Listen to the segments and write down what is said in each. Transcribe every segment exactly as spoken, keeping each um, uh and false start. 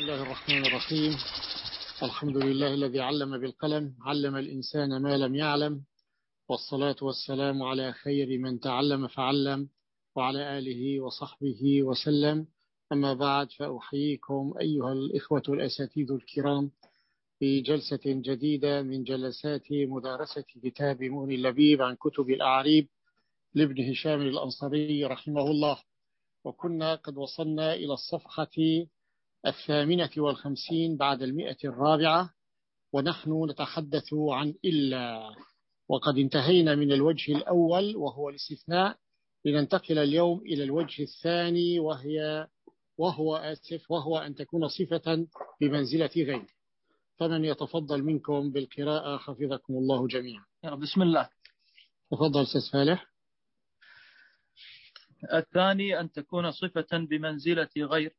الله الرحمن الرحيم. الحمد لله الذي علم بالقلم، علم الإنسان ما لم يعلم، والصلاة والسلام على خير من تعلم فعلم، وعلى آله وصحبه وسلم. أما بعد، فأحييكم أيها الإخوة الأساتذة الكرام في جلسة جديدة من جلسات مدارسة كتاب مغني اللبيب عن كتب الأعاريب لابن هشام الأنصاري رحمه الله. وكنا قد وصلنا إلى الصفحة الثامنة والخمسين بعد المئة الرابعة، ونحن نتحدث عن إلا، وقد انتهينا من الوجه الأول وهو الاستثناء، لننتقل اليوم إلى الوجه الثاني وهي وهو آسف وهو أن تكون صفة بمنزلة غير. فمن يتفضل منكم بالقراءة حفظكم الله جميعا. بسم الله. تفضل أستاذ فالح. الثاني أن تكون صفة بمنزلة غير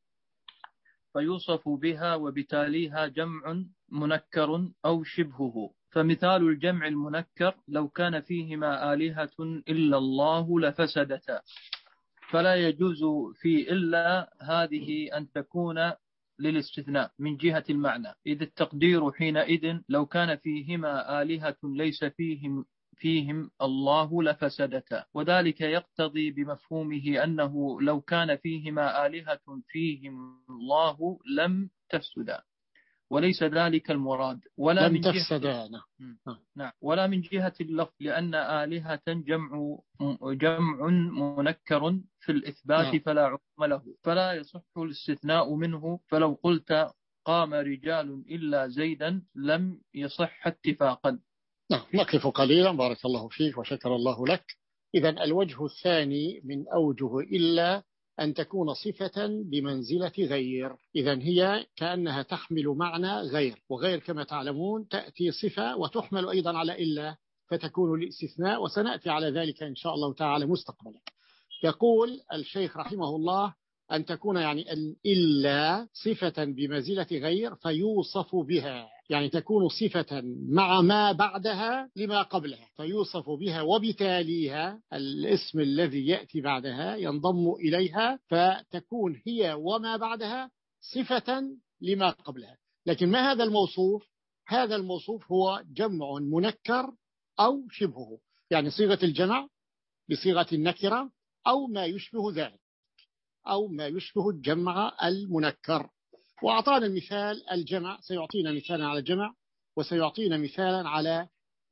فيوصف بها وبتاليها جمع منكر أو شبهه. فمثال الجمع المنكر: لو كان فيهما آلهة إلا الله لفسدتا. فلا يجوز في إلا هذه أن تكون للاستثناء من جهة المعنى، إذ التقدير حينئذ لو كان فيهما آلهة ليس فيهم فيهم الله لفسدتا، وذلك يقتضي بمفهومه أنه لو كان فيهما آلهة فيهم الله لم تفسدا، وليس ذلك المراد. ولا لم من تفسدا. نعم. ولا من جهة اللفظ، لأن آلهة جمع جمع منكر في الإثبات نعم. فلا عظم له، فلا يصح الاستثناء منه. فلو قلت قام رجال إلا زيدا لم يصح اتفاقا. نعم. نقف قليلا، بارك الله فيك وشكر الله لك. إذن الوجه الثاني من أوجه إلا أن تكون صفة بمنزلة غير. إذن هي كأنها تحمل معنى غير، وغير كما تعلمون تأتي صفة وتحمل أيضا على إلا فتكون الاستثناء، وسنأتي على ذلك إن شاء الله تعالى مستقبلا. يقول الشيخ رحمه الله أن تكون يعني الإلا صفة بمنزلة غير فيوصف بها، يعني تكون صفة مع ما بعدها لما قبلها، فيوصف بها وبتاليها الاسم الذي يأتي بعدها ينضم إليها، فتكون هي وما بعدها صفة لما قبلها. لكن ما هذا الموصوف؟ هذا الموصوف هو جمع منكر أو شبهه، يعني صيغة الجمع بصيغة النكرة أو ما يشبه ذلك، أو ما يشبه الجمع المنكر. وأعطانا المثال الجمع، سيعطينا مثالا على الجمع وسيعطينا مثالا على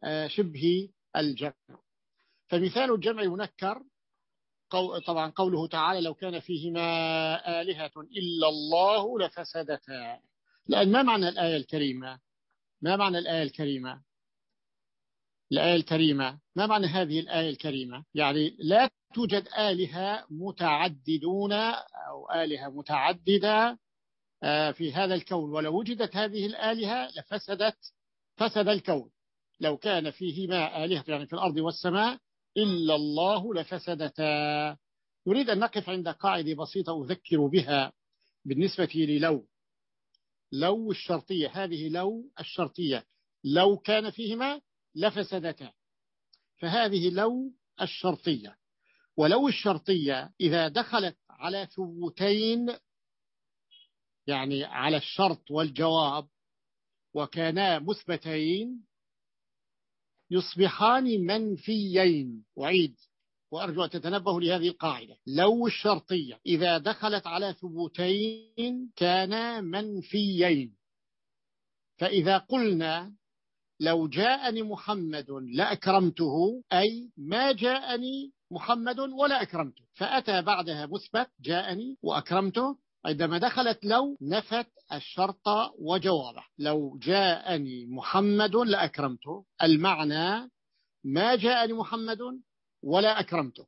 شبه الجمع. فمثال الجمع المنكر طبعا قوله تعالى: لو كان فيهما آلهة إلا الله لفسدتا. لأن ما معنى الآية الكريمة؟ ما معنى الآية الكريمة؟ الآية الكريمة ما معنى هذه الآية الكريمة؟ يعني لا توجد آلهة متعددون أو آلهة متعددة في هذا الكون، ولو وجدت هذه الآلهة لفسدت فسد الكون. لو كان فيهما آلهة يعني في الأرض والسماء إلا الله لفسدتا. نريد أن نقف عند قاعدة بسيطة أذكر بها بالنسبة للو. لو الشرطية، هذه لو الشرطية، لو كان فيهما لفسدتا، فهذه لو الشرطية. ولو الشرطية إذا دخلت على ثبوتين، يعني على الشرط والجواب، وكانا مثبتين يصبحان منفيين. وعيد وأرجو أن تتنبهوا لهذه القاعدة: لو الشرطية إذا دخلت على ثبوتين كانا منفيين. فإذا قلنا لو جاءني محمد لأكرمته، أي ما جاءني محمد ولا أكرمته، فأتى بعدها مثبت جاءني وأكرمته. عندما دخلت لو نفت الشرط وجوابه. لو جاءني محمد لأكرمته، المعنى ما جاءني محمد ولا أكرمته.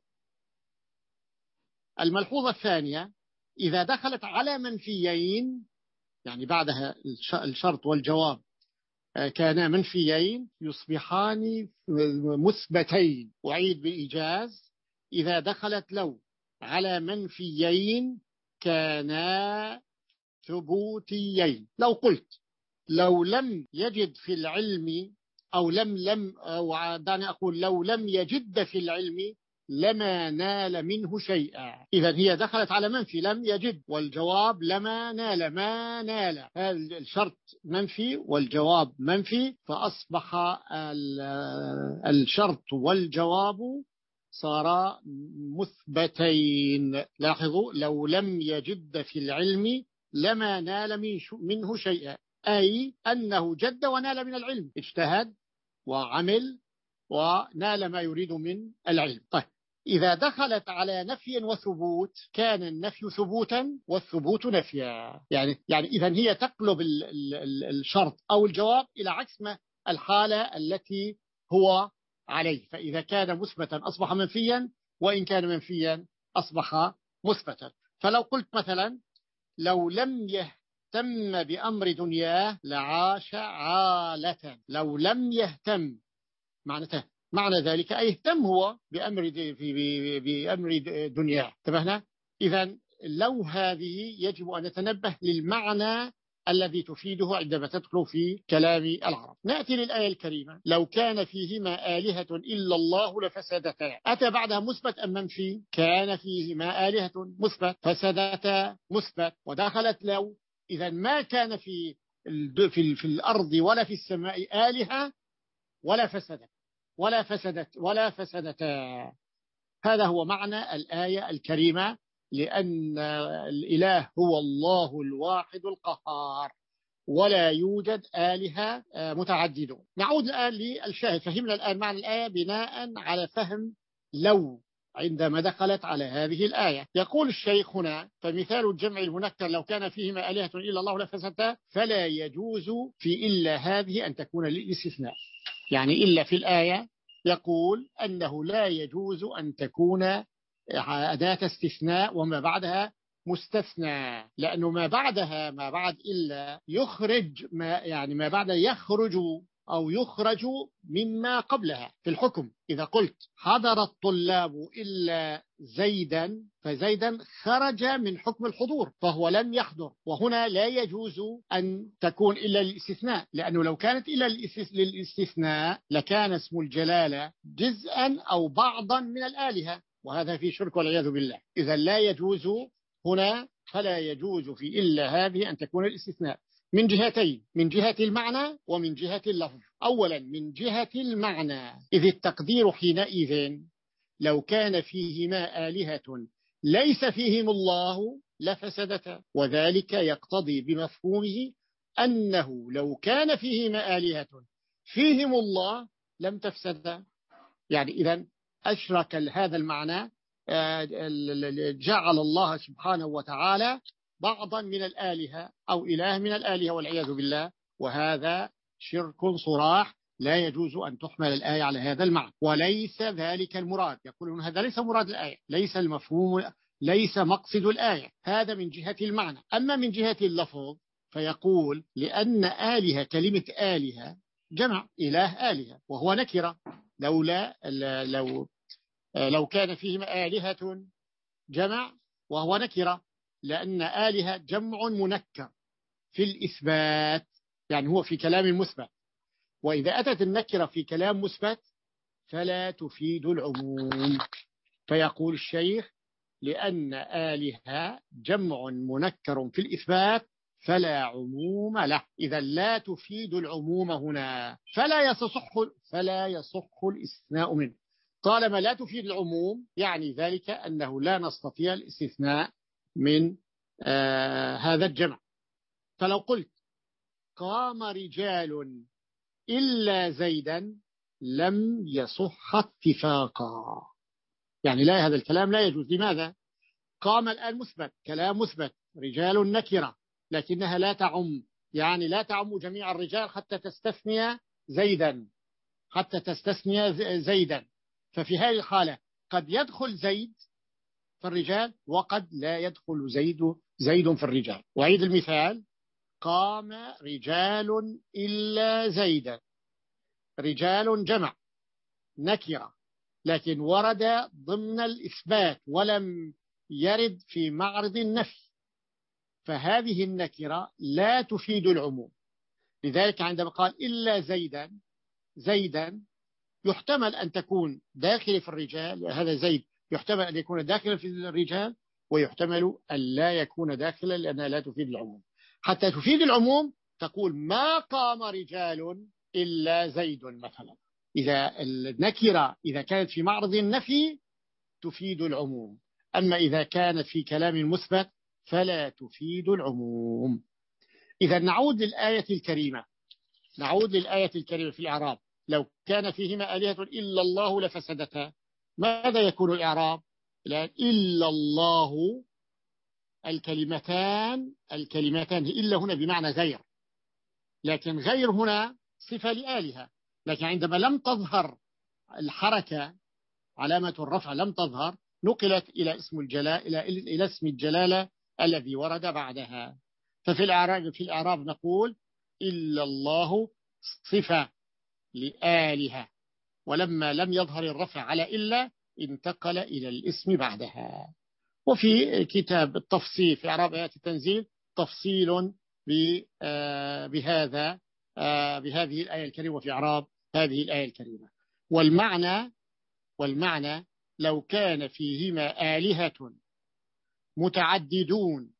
الملحوظة الثانية: إذا دخلت على منفيين، يعني بعدها الشرط والجواب كانا منفيين، يصبحان مثبتين. وعيد بإيجاز: إذا دخلت لو على منفيين كانا ثبوتيين. لو قلت لو لم يجد في العلم، أو لم لم أو دعني أقول لو لم يجد في العلم لما نال منه شيئا. إذا هي دخلت على منفي لم يجد، والجواب لما نال ما نال، هذا الشرط منفي والجواب منفي، فأصبح الشرط والجواب صارا مثبتين. لاحظوا لو لم يجد في العلم لما نال منه شيئا، أي أنه جد ونال من العلم، اجتهد وعمل ونال ما يريد من العلم. طيب إذا دخلت على نفي وثبوت كان النفي ثبوتا والثبوت نفيا. يعني يعني إذا هي تقلب ال ال الشرط أو الجواب إلى عكس ما الحالة التي هو عليه. فإذا كان مثبتا أصبح منفيا، وإن كان منفيا أصبح مثبتا. فلو قلت مثلا لو لم يهتم بأمر دنياه لعاش عالة. لو لم يهتم معناته معنى ذلك أي اهتم هو بأمر بأمر دنياه. انتبهنا؟ إذا لو هذه يجب أن نتنبه للمعنى الذي تفيده عندما تدخل في كلام العرب. نأتي للآية الكريمة لو كان فيهما آلهة إلا الله لفسدتا. أتى بعدها مثبت أم منفي؟ كان فيهما آلهة مثبت، فسدتا مثبت، ودخلت لو. إذا ما كان في في في الأرض ولا في السماء آلهة ولا فسدت ولا فسدت ولا فسدتا. هذا هو معنى الآية الكريمة، لأن الإله هو الله الواحد القهار ولا يوجد آلهة متعددة. نعود الآن للشاهد. فهمنا الآن معنى الآية بناء على فهم لو عندما دخلت على هذه الآية. يقول الشيخ هنا فمثال الجمع المنكر لو كان فيهما آلهة إلا الله لفسدتا، فلا يجوز في إلا هذه أن تكون للاستثناء. يعني إلا في الآية يقول أنه لا يجوز أن تكون أداة استثناء وما بعدها مستثنى، لأنه ما بعدها ما بعد إلا يخرج ما يعني ما بعد يخرج أو يخرج مما قبلها في الحكم. إذا قلت حضر الطلاب إلا زيدا، فزيدا خرج من حكم الحضور فهو لم يحضر، وهنا لا يجوز أن تكون إلا للاستثناء، لأنه لو كانت إلا للاستثناء لكان اسم الجلالة جزءا أو بعضا من الآلهة، وهذا في شرك والعياذ بالله. إذا لا يجوز هنا، فلا يجوز في إلا هذه أن تكون الاستثناء من جهتين، من جهة المعنى ومن جهة اللفظ. أولا من جهة المعنى، إذ التقدير حينئذ لو كان فيهما آلهة ليس فيهم الله لفسدتا، وذلك يقتضي بمفهومه أنه لو كان فيهما آلهة فيهم الله لم تفسدا. يعني إذن أشرك هذا المعنى، جعل الله سبحانه وتعالى بعضا من الآلهة أو إله من الآلهة والعياذ بالله، وهذا شرك صراح لا يجوز أن تحمل الآية على هذا المعنى، وليس ذلك المراد. يقولون هذا ليس مراد الآية، ليس المفهوم، ليس مقصد الآية. هذا من جهة المعنى. أما من جهة اللفظ فيقول لأن آلهة كلمة آلهة جمع، إله آلهة وهو نكرة. لولا لو لو كان فيهم آلهة جمع وهو نكرة، لأن آلهة جمع منكر في الإثبات، يعني هو في كلام مثبت، وإذا أتت النكرة في كلام مثبت فلا تفيد العموم. فيقول الشيخ لأن آلهة جمع منكر في الإثبات فلا عموم له، إذا لا تفيد العموم هنا، فلا يصح فلا يصح الاستثناء منه. طالما لا تفيد العموم يعني ذلك أنه لا نستطيع الاستثناء من آه هذا الجمع. فلو قلت قام رجال إلا زيدا لم يصح اتفاقا، يعني لا، هذا الكلام لا يجوز. لماذا؟ قام الآن مثبت، كلام مثبت، رجال نكرة لكنها لا تعم، يعني لا تعم جميع الرجال حتى تستثني زيدا حتى تستثني زيدا. ففي هذه الحالة قد يدخل زيد في الرجال وقد لا يدخل زيد زيد في الرجال. وعيد المثال قام رجال إلا زيدا، رجال جمع نكرة لكن ورد ضمن الإثبات ولم يرد في معرض النفي، فهذه النكرة لا تفيد العموم. لذلك عندما قال إلا زيدا، زيدا يحتمل أن تكون داخل في الرجال، هذا زيد يحتمل أن يكون داخلا في الرجال، ويحتمل أن لا يكون داخلا لأنها لا تفيد العموم. حتى تفيد العموم تقول ما قام رجال إلا زيد مثلا. إذا النكرة إذا كانت في معرض النفي تفيد العموم، أما إذا كانت في كلام مثبت فلا تفيد العموم. إذا نعود للآية الكريمة، نعود للآية الكريمة في الإعراب: لو كان فيهما آلهة إلا الله لفسدتا. ماذا يكون الإعراب؟ إلا الله الكلمتان الكلمتان إلا هنا بمعنى غير، لكن غير هنا صفة لآلهة، لكن عندما لم تظهر الحركة علامة الرفع لم تظهر نقلت إلى اسم الجلالة إلى إلى اسم الجلالة الذي ورد بعدها. ففي الإعراب في الإعراب نقول إلا الله صفة لآلهة، ولما لم يظهر الرفع على إلا انتقل إلى الاسم بعدها. وفي كتاب التفصيل في إعراب آيات التنزيل تفصيل بهذا بهذه الآية الكريمة وفي إعراب هذه الآية الكريمة. والمعنى والمعنى لو كان فيهما آلهة متعددون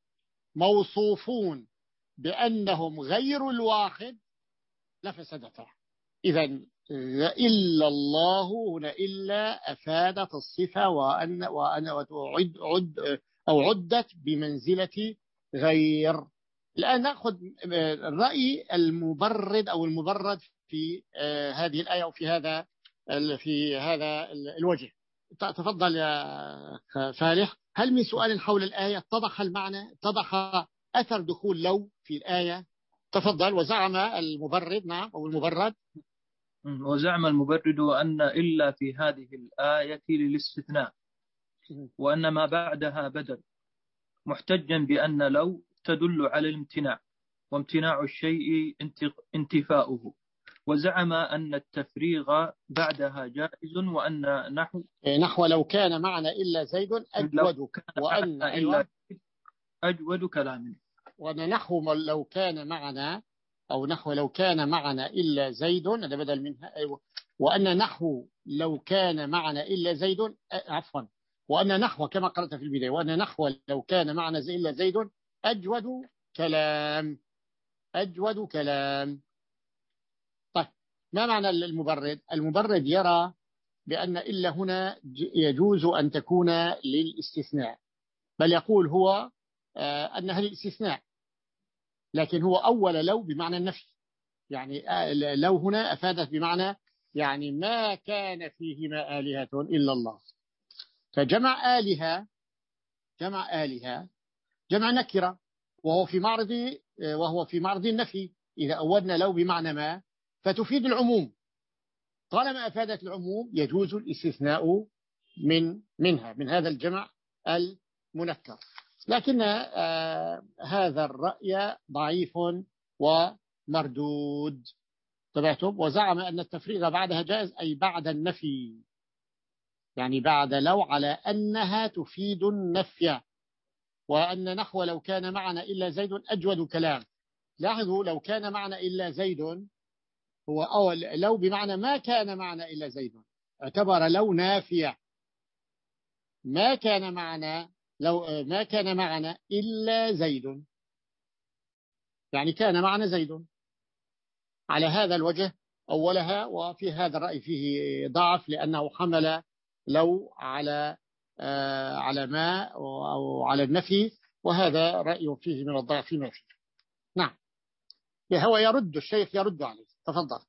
موصوفون بأنهم غير الواحد لفسدتا. إذن إلا الله هنا إلا أفادت الصفة وأن وأن وعد عد أو عدت بمنزلة غير. الآن نأخذ الرأي المبرد أو المبرد في هذه الآية أو في هذا في هذا الوجه. تفضل يا فالح. هل من سؤال حول الآية؟ اتضح المعنى؟ اتضح أثر دخول لو في الآية؟ تفضل. وزعم المبرد نعم أو المبرد وزعم المبرد أن إلا في هذه الآية للاستثناء، وأن ما بعدها بدل، محتجا بأن لو تدل على الامتناع، وامتناع الشيء انتفاؤه. وزعم أن التفريغ بعدها جائز، وأن نحو نحو لو كان معنى إلا زيد أجود، وأن أيوة أجود كلام، وأن نحو لو كان معنا أو نحو لو كان معنا إلا زيد هذا بدل منها أيوة. وأن نحو لو كان معنا إلا زيد عفوا وأن نحو كما قرأت في البداية وأن نحو لو كان معنا إلا زيد أجود كلام أجود كلام. طيب ما معنى المبرد؟ المبرد يرى بأن إلا هنا يجوز أن تكون للاستثناء، بل يقول هو أنها للاستثناء، لكن هو أول لو بمعنى النفي، يعني لو هنا أفادت بمعنى يعني ما كان فيهما آلهة إلا الله. فجمع آلهة جمع آلهة جمع نكرة وهو في معرض وهو في معرض النفي. إذا أودنا لو بمعنى ما فتفيد العموم، طالما أفادت العموم يجوز الاستثناء من منها من هذا الجمع المنكر. لكن آه هذا الرأي ضعيف ومردود. تبعتم. وزعم أن التفريغ بعدها جائز أي بعد النفي، يعني بعد لو على أنها تفيد النفي. وأن نحو لو كان معنا إلا زيد أجود كلام. لاحظوا لو كان معنا إلا زيد هو أول لو بمعنى ما كان معنا إلا زيد، اعتبر لو نافية. ما كان معنا لو ما كان معنا إلا زيد يعني كان معنا زيد. على هذا الوجه أولها، وفي هذا الرأي فيه ضعف لأنه حمل لو على آه على ما أو على النفي، وهذا رأي فيه من الضعف ما فيه. نعم هو يرد الشيخ يرد عليه. تفضل.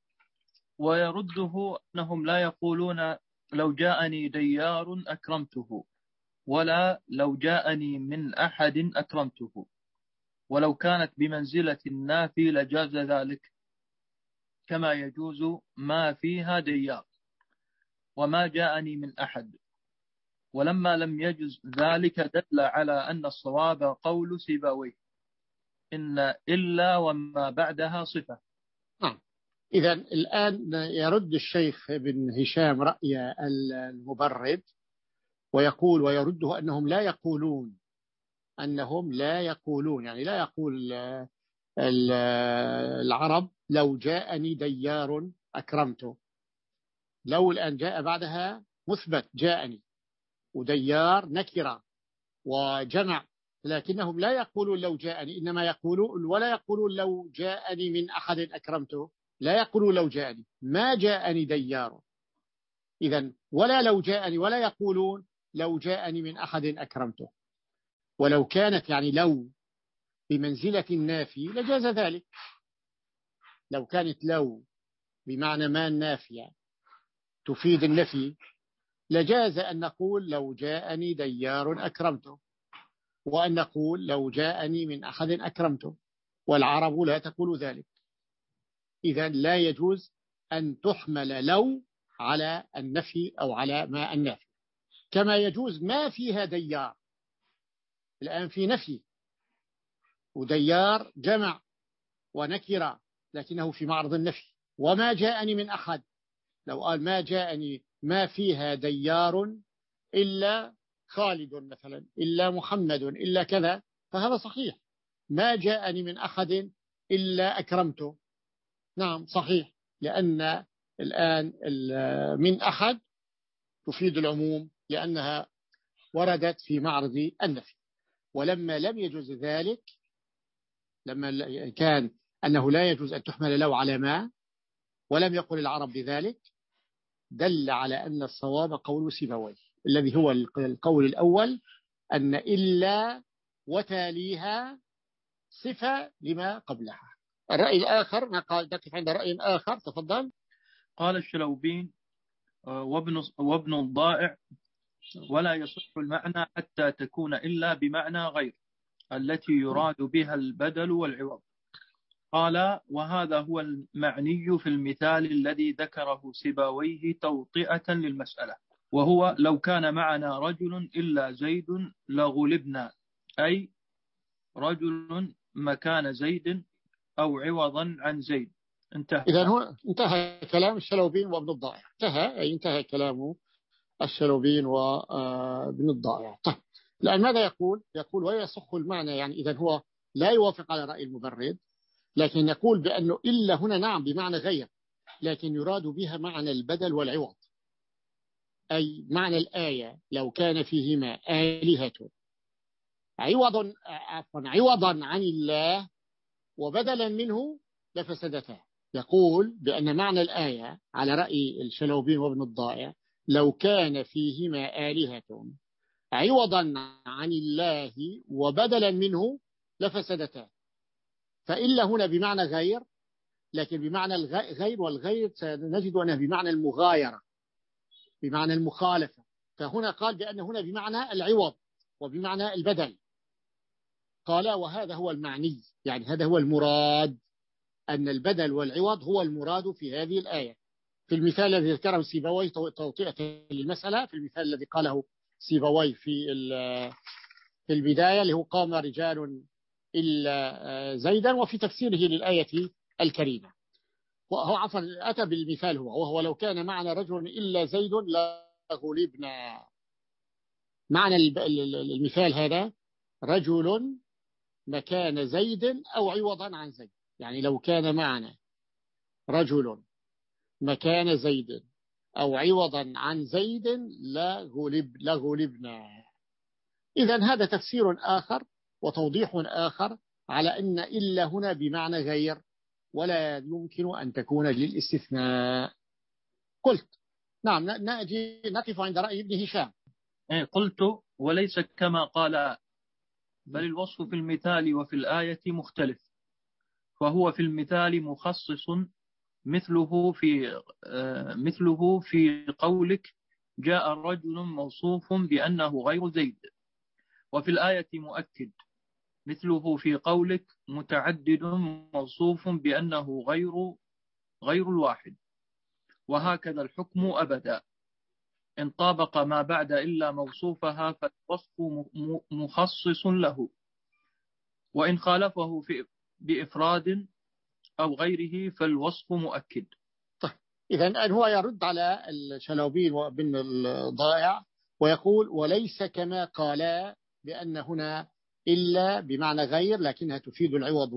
ويرده أنهم لا يقولون لو جاءني ديار أكرمته، ولا لو جاءني من أحد أكرمته، ولو كانت بمنزلة النافي لجاز ذلك، كما يجوز ما فيها ديار وما جاءني من أحد. ولما لم يجز ذلك دل على أن الصواب قول سيبويه إن إلا وما بعدها صفة. نعم. إذا الآن يرد الشيخ ابن هشام رأي المبرد ويقول ويرده أنهم لا يقولون أنهم لا يقولون يعني لا يقول العرب لو جاءني ديار أكرمته، لو الآن جاء بعدها مثبت جاءني، وديار نكرة وجمع، لكنهم لا يقولون لو جاءني، إنما يقولون ولا يقولون لو جاءني من أحد أكرمته، لا يقولون لو جاءني، ما جاءني ديار. إذن ولا لو جاءني، ولا يقولون لو جاءني من أحد أكرمته. ولو كانت يعني لو بمنزلة النافي لجاز ذلك. لو كانت لو بمعنى ما النافية تفيد النفي لجاز أن نقول لو جاءني ديار أكرمته، وأن نقول لو جاءني من أحد أكرمته، والعرب لا تقول ذلك. إذن لا يجوز أن تحمل لو على النفي أو على ما النافي. كما يجوز ما فيها ديار، الآن في نفي وديار جمع ونكرة لكنه في معرض النفي. وما جاءني من أحد، لو قال ما جاءني ما فيها ديار إلا خالد مثلا، إلا محمد، إلا كذا، فهذا صحيح. ما جاءني من أحد إلا أكرمته، نعم صحيح، لأن الآن من أحد تفيد العموم لأنها وردت في معرض النفي. ولما لم يجوز ذلك، لما كان أنه لا يجوز أن تحمل لو على ما، ولم يقل العرب بذلك، دل على أن الصواب قول سيبويه الذي هو القول الأول، أن إلا وتاليها صفة لما قبلها. الرأي الآخر نقال نقف عند رأي آخر، تفضل. قال الشلوبين وابن, وابن الضائع: ولا يصح المعنى حتى تكون إلا بمعنى غير التي يراد بها البدل والعوض. قال: وهذا هو المعني في المثال الذي ذكره سيبويه توطئة للمسألة، وهو لو كان معنا رجل إلا زيد لغلبنا، أي رجل مكان زيد أو عوضا عن زيد. انتهى. إذن هو انتهى كلام الشلوبين وابن الضائع، انتهى أي انتهى كلامه الشلوبين وابن الضائع. طيب الآن ماذا يقول؟ يقول ويصح المعنى، يعني إذن هو لا يوافق على رأي المبرد، لكن يقول بأنه إلا هنا نعم بمعنى غير، لكن يراد بها معنى البدل والعوض. أي معنى الآية لو كان فيهما آلهة عوضا عفوا عوضا عن الله وبدلا منه لفسدتا. يقول بأن معنى الآية على رأي الشلوبين وابن الضائع لو كان فيهما آلهة عوضا عن الله وبدلا منه لفسدتا. فإلا هنا بمعنى غير، لكن بمعنى الغير، والغير سنجد أنه بمعنى المغايرة، بمعنى المخالفة. فهنا قال بأن هنا بمعنى العوض وبمعنى البدل. قال وهذا هو المعني، يعني هذا هو المراد، أن البدل والعوض هو المراد في هذه الآية. في المثال الذي ذكره سيبويه توطئة للمسألة، في المثال الذي قاله سيبويه في في البداية اللي هو قام رجال إلا زيدا، وفي تفسيره للآية الكريمة. وهو عفوا أتى بالمثال هو وهو لو كان معنا رجل إلا زيد لغلبنا. معنى المثال هذا رجل مكان زيد أو عوضا عن زيد، يعني لو كان معنا رجل مكان زيد أو عوضا عن زيد لغلب لغلبنا. إذن هذا تفسير آخر وتوضيح آخر على أن إلا هنا بمعنى غير، ولا يمكن أن تكون للاستثناء. قلت نعم نأتي نقف عند رأي ابن هشام. قلت وليس كما قال، بل الوصف في المثال وفي الآية مختلف، فهو في المثال مخصص مثله في مثله في قولك جاء الرجل موصوف بأنه غير زيد، وفي الآية مؤكد مثله في قولك متعدد موصوف بأنه غير غير الواحد. وهكذا الحكم أبدا، إن طابق ما بعد إلا موصوفها فالوصف مخصص له، وإن خالفه في بإفراد أو غيره فالوصف مؤكد. طيب إذن هو يرد على الشلوبين وابن الضائع ويقول وليس كما قال بأن هنا إلا بمعنى غير لكنها تفيد العوض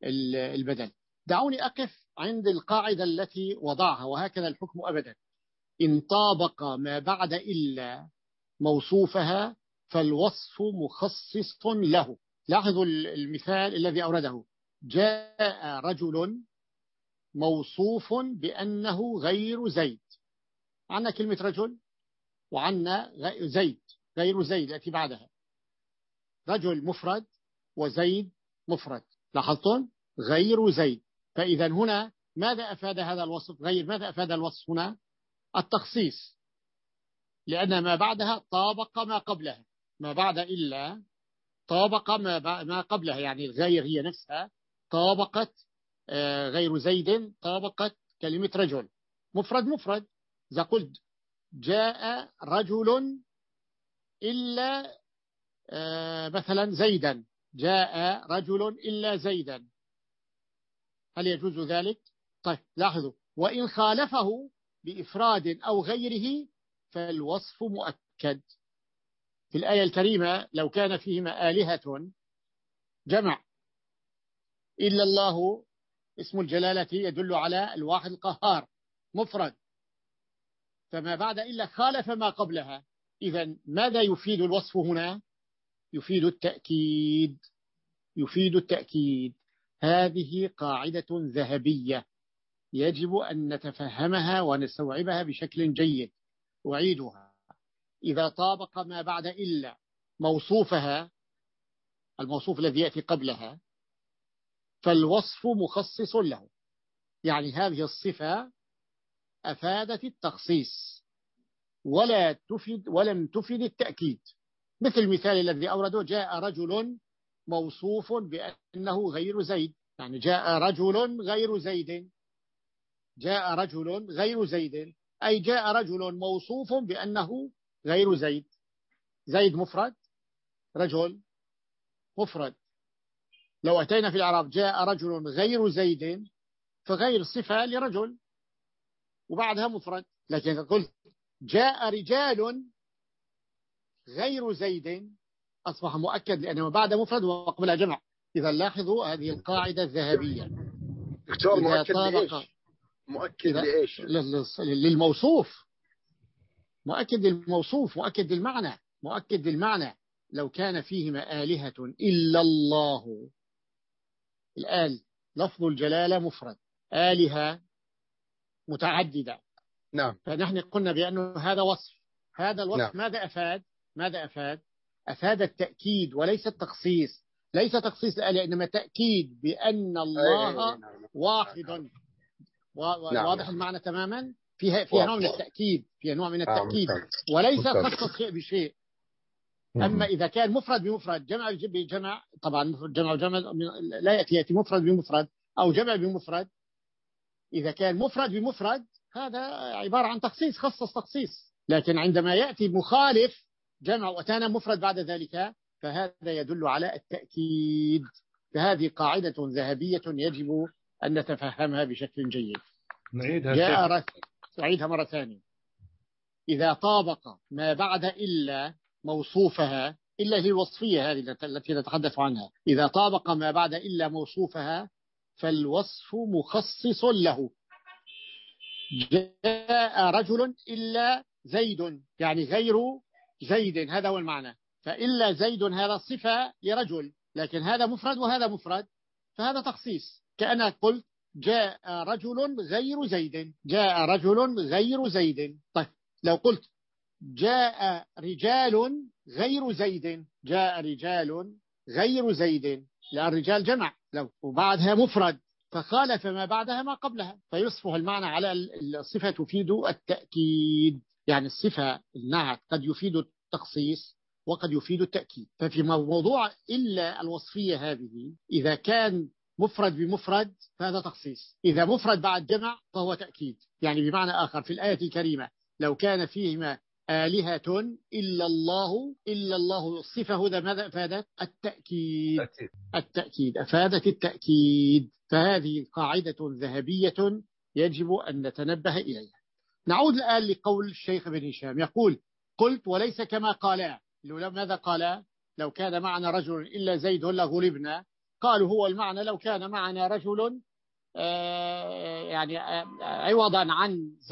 والبدل. دعوني أقف عند القاعدة التي وضعها وهكذا الحكم أبدا. إن طابق ما بعد إلا موصوفها فالوصف مخصص له. لاحظوا المثال الذي أورده: جاء رجل موصوف بأنه غير زيد. عندنا كلمة رجل وعندنا زيد، غير زيد التي بعدها. رجل مفرد وزيد مفرد، لاحظتم؟ غير زيد. فإذا هنا ماذا أفاد هذا الوصف؟ غير ماذا أفاد الوصف هنا؟ التخصيص، لأن ما بعدها طابق ما قبلها. ما بعد إلا طابق ما ما قبلها، يعني الغير هي نفسها طابقت غير زيد، طابقت كلمة رجل. مفرد مفرد، إذا قلت جاء رجل إلا مثلا زيدا، جاء رجل إلا زيدا، هل يجوز ذلك؟ طيب لاحظوا: وإن خالفه بإفراد أو غيره فالوصف مؤكد. في الآية الكريمة لو كان فيهما آلهة جمع، إلا الله اسم الجلالة يدل على الواحد القهار مفرد، فما بعد إلا خالف ما قبلها. إذن ماذا يفيد الوصف هنا؟ يفيد التأكيد، يفيد التأكيد. هذه قاعدة ذهبية يجب أن نتفهمها ونستوعبها بشكل جيد. أعيدها: إذا طابق ما بعد إلا موصوفها، الموصوف الذي يأتي قبلها، فالوصف مخصص له. يعني هذه الصفة أفادت التخصيص ولا تفيد ولم تفيد التأكيد. مثل المثال الذي أورده: جاء رجل موصوف بأنه غير زيد، يعني جاء رجل غير زيد، جاء رجل غير زيد، أي جاء رجل موصوف بأنه غير زيد. زيد مفرد، رجل مفرد. لو أتينا في الإعراب جاء رجل غير زيد، فغير صفة لرجل وبعدها مفرد. لكن قلت جاء رجال غير زيد أصبح مؤكد، لأنه بعد مفرد وقبل جمع. إذا لاحظوا هذه القاعدة الذهبية. دكتور مؤكد لإيش؟ مؤكد لإيش؟ للموصوف، مؤكد للموصوف، مؤكد للمعنى، مؤكد للمعنى. لو كان فيهما آلهة إلا الله، الآل لفظ الجلالة مفرد، آلهة متعددة. نعم. فنحن قلنا بأنه هذا وصف، هذا الوصف نعم. ماذا أفاد؟ ماذا أفاد؟ أفاد التأكيد وليس التخصيص. ليس تخصيص الآلهة، إنما تأكيد بأن الله واحد. واضح المعنى تماما؟ فيها فيها نوع من التأكيد، فيها نوع من التأكيد وليس خصص شيء بشيء. أما إذا كان مفرد بمفرد، جمع بجمع، طبعا جمع وجمع لا يأتي يأتي مفرد بمفرد أو جمع بمفرد. إذا كان مفرد بمفرد هذا عبارة عن تخصيص، خصص تخصيص. لكن عندما يأتي مخالف جمع وأتانا مفرد بعد ذلك فهذا يدل على التأكيد. فهذه قاعدة ذهبية يجب أن نتفهمها بشكل جيد. جاء رث... أعيدها مرة ثانية: إذا طابق ما بعد إلا موصوفها، إلا هي الوصفية هذه التي نتحدث عنها، إذا طابق ما بعد إلا موصوفها فالوصف مخصص له. جاء رجل إلا زيد، يعني غير زيد، هذا هو المعنى. فإلا زيد هذا صفة لرجل، لكن هذا مفرد وهذا مفرد، فهذا تخصيص. كأنك قلت جاء رجل غير زيد، جاء رجل غير زيد. طيب لو قلت جاء رجال غير زيد، جاء رجال غير زيد، لا الرجال جمع لو وبعدها مفرد فخالف ما بعدها ما قبلها، فيصبح المعنى على الصفة تفيد التأكيد. يعني الصفة النعت قد يفيد التخصيص وقد يفيد التأكيد. ففي موضوع إلا الوصفية هذه إذا كان مفرد بمفرد فهذا تخصيص، إذا مفرد بعد جمع فهو تأكيد. يعني بمعنى آخر في الآية الكريمة لو كان فيهما آلهة إلا الله، إلا الله الصفة هذا ماذا أفادت؟ التأكيد. أكيد. التأكيد أفادت التأكيد. فهذه قاعدة ذهبية يجب أن نتنبه إليها. نعود الآن لقول الشيخ بن هشام، يقول قلت وليس كما قالا. ماذا قالا؟ لو كان معنا رجل إلا زيد لغلبنا. قالوا هو المعنى لو كان معنا رجل آه يعني آه عوضا عن زيد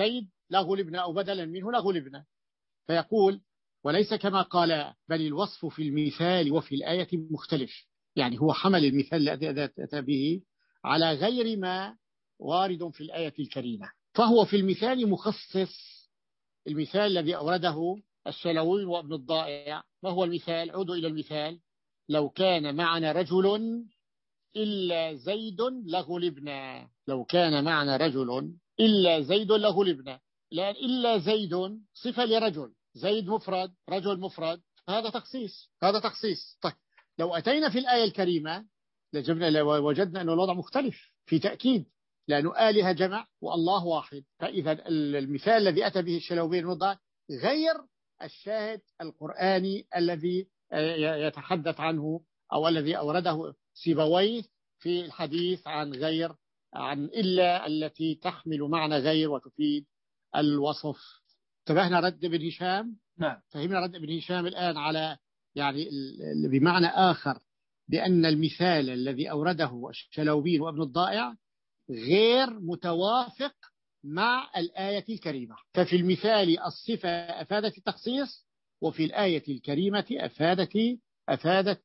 لغلبنا أو بدلا منه لغلبنا. فيقول وليس كما قال بل الوصف في المثال وفي الآية مختلف. يعني هو حمل المثال الذي أتى به على غير ما وارد في الآية الكريمة، فهو في المثال مخصص. المثال الذي أورده الشلوي وابن الضائع، ما هو المثال؟ عودوا إلى المثال: لو كان معنا رجل إلا زيد لغلبنا. لو كان معنا رجل إلا زيد لغلبنا، لأن إلا زيد صفة لرجل، زيد مفرد، رجل مفرد، هذا تخصيص، هذا تخصيص. طيب لو أتينا في الآية الكريمة لجبنا وجدنا أن الوضع مختلف في تأكيد، لأنه آلهة جمع والله واحد. فإذا المثال الذي أتى به الشلوبي المضاء غير الشاهد القرآني الذي يتحدث عنه أو الذي أورده سيبويه في الحديث عن غير، عن إلا التي تحمل معنى غير وتفيد الوصف. انتبهنا رد ابن هشام؟ نعم. فهمنا رد ابن هشام الآن على يعني بمعنى آخر بأن المثال الذي أورده الشلوبي وابن الضائع غير متوافق مع الآية الكريمة. ففي المثال الصفة أفادت التخصيص، وفي الآية الكريمة أفادت أفادت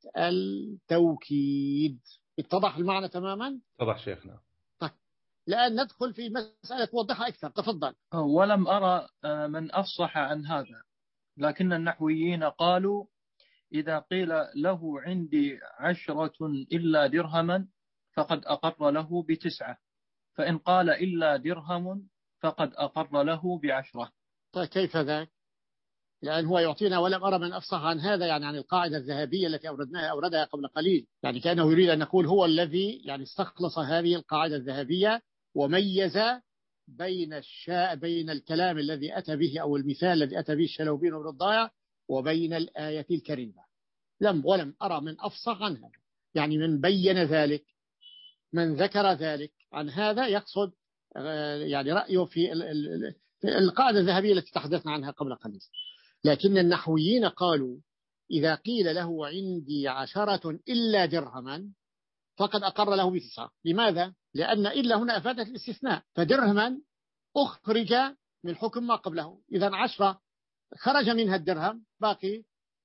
التوكيد. اتضح المعنى تماما؟ اتضح شيخنا. طيب الآن ندخل في مسألة توضحها أكثر. تفضل. ولم أرى من أفصح عن هذا، لكن النحويين قالوا إذا قيل له عندي عشرة إلا درهما فقد أقر له بتسعة، فإن قال إلا درهم فقد أقر له بعشرة. طيب كيف ذاك؟ لأن هو يعطينا ولم أرى من أفصح عن هذا، يعني عن القاعدة الذهبية التي أوردناها أوردها قبل قليل، يعني كأنه يريد أن نقول هو الذي يعني استخلص هذه القاعدة الذهبية وميز بين الشاء بين الكلام الذي أتى به أو المثال الذي أتى به الشلوبي وابن الضائع وبين الآية الكريمة. لم ولم أرى من أفصح عن هذا، يعني من بين ذلك، من ذكر ذلك عن هذا، يقصد يعني رأيه في القاعدة الذهبية التي تحدثنا عنها قبل قليل. لكن النحويين قالوا إذا قيل له عندي عشرة إلا درهما فقد أقر له بتسعة. لماذا؟ لأن إلا هنا أفادت الاستثناء، فدرهما أخرج من حكم ما قبله، إذا عشرة خرج منها الدرهم، باقي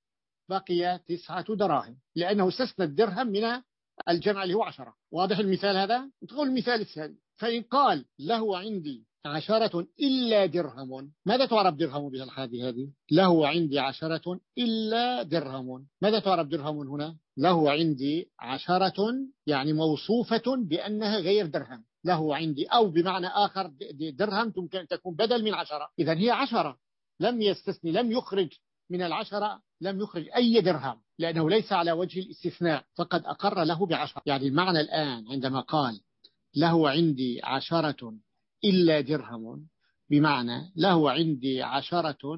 بقي تسعة دراهم، لأنه استثنى الدرهم من الجمع اللي هو عشرة. واضح المثال هذا؟ تقول المثال الثاني: فإن قال له عندي عشرة إلا درهم، ماذا تعرف درهم بهالحادي هذه؟ له عندي عشرة إلا درهم، ماذا تعرف درهم هنا؟ له عندي عشرة يعني موصوفة بأنها غير درهم، له عندي، أو بمعنى آخر درهم ممكن تكون بدل من عشرة، إذن هي عشرة، لم يستثني، لم يخرج من العشرة، لم يخرج أي درهم، لأنه ليس على وجه الاستثناء، فقد أقر له بعشرة. يعني المعنى الآن عندما قال له عندي عشرة إلا درهم، بمعنى له عندي عشرة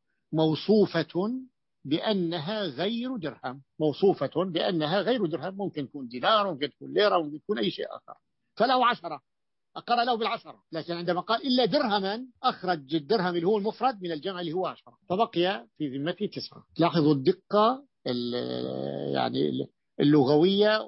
موصوفة بأنها غير درهم، موصوفة بأنها غير درهم، ممكن تكون دينار، ممكن تكون ليرة، ممكن تكون أي شيء آخر، فله عشرة، أقر له بالعشرة. لكن عندما قال إلا درهما أخرج الدرهم اللي هو المفرد من الجمع اللي هو عشرة، فبقي في ذمته تسعة. لاحظوا الدقة يعني اللغوية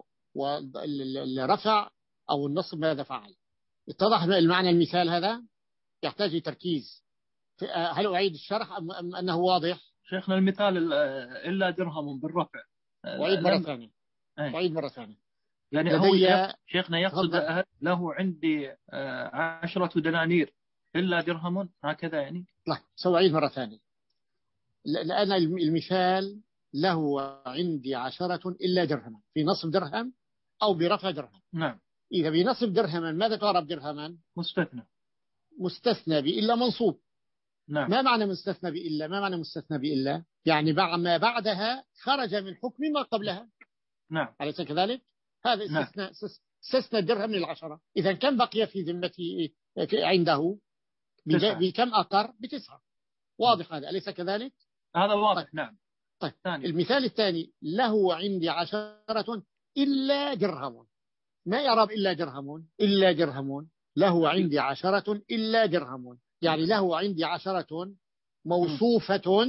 والرفع أو النصب ماذا فعل. اتضح المعنى المثال هذا؟ يحتاج تركيز. هل أعيد الشرح أم أنه واضح؟ شيخنا المثال إلا درهم بالرفع. وعيد مرة ثانية. وعيد مرة ثانية. يعني هو شيخنا يقصد له عندي عشرة دنانير إلا درهم، هكذا يعني؟ لا، سأعيد مرة ثانية. لأن المثال له عندي عشرة إلا درهم في نصب درهم أو برفع درهم. نعم. إذا بنصب درهما ماذا تعرف درهما؟ مستثنى. مستثنى بإلا منصوب. نعم. ما معنى مستثنى بإلا؟ ما معنى مستثنى بإلا؟ يعني ما بعدها خرج من حكم ما قبلها. نعم. أليس كذلك؟ هذا استثناء. نعم. استثنى الدرهم من العشرة. إذا كم بقي في ذمته عنده؟ بكم أقر؟ بتسعة. واضح هذا، أليس كذلك؟ هذا واضح. طيب. نعم. طيب ثاني. المثال الثاني: له عندي عشرة إلا درهم، ما يعرب إلا درهم؟ إلا درهم له عندي عشرة إلا درهم، يعني له عندي عشرة موصوفة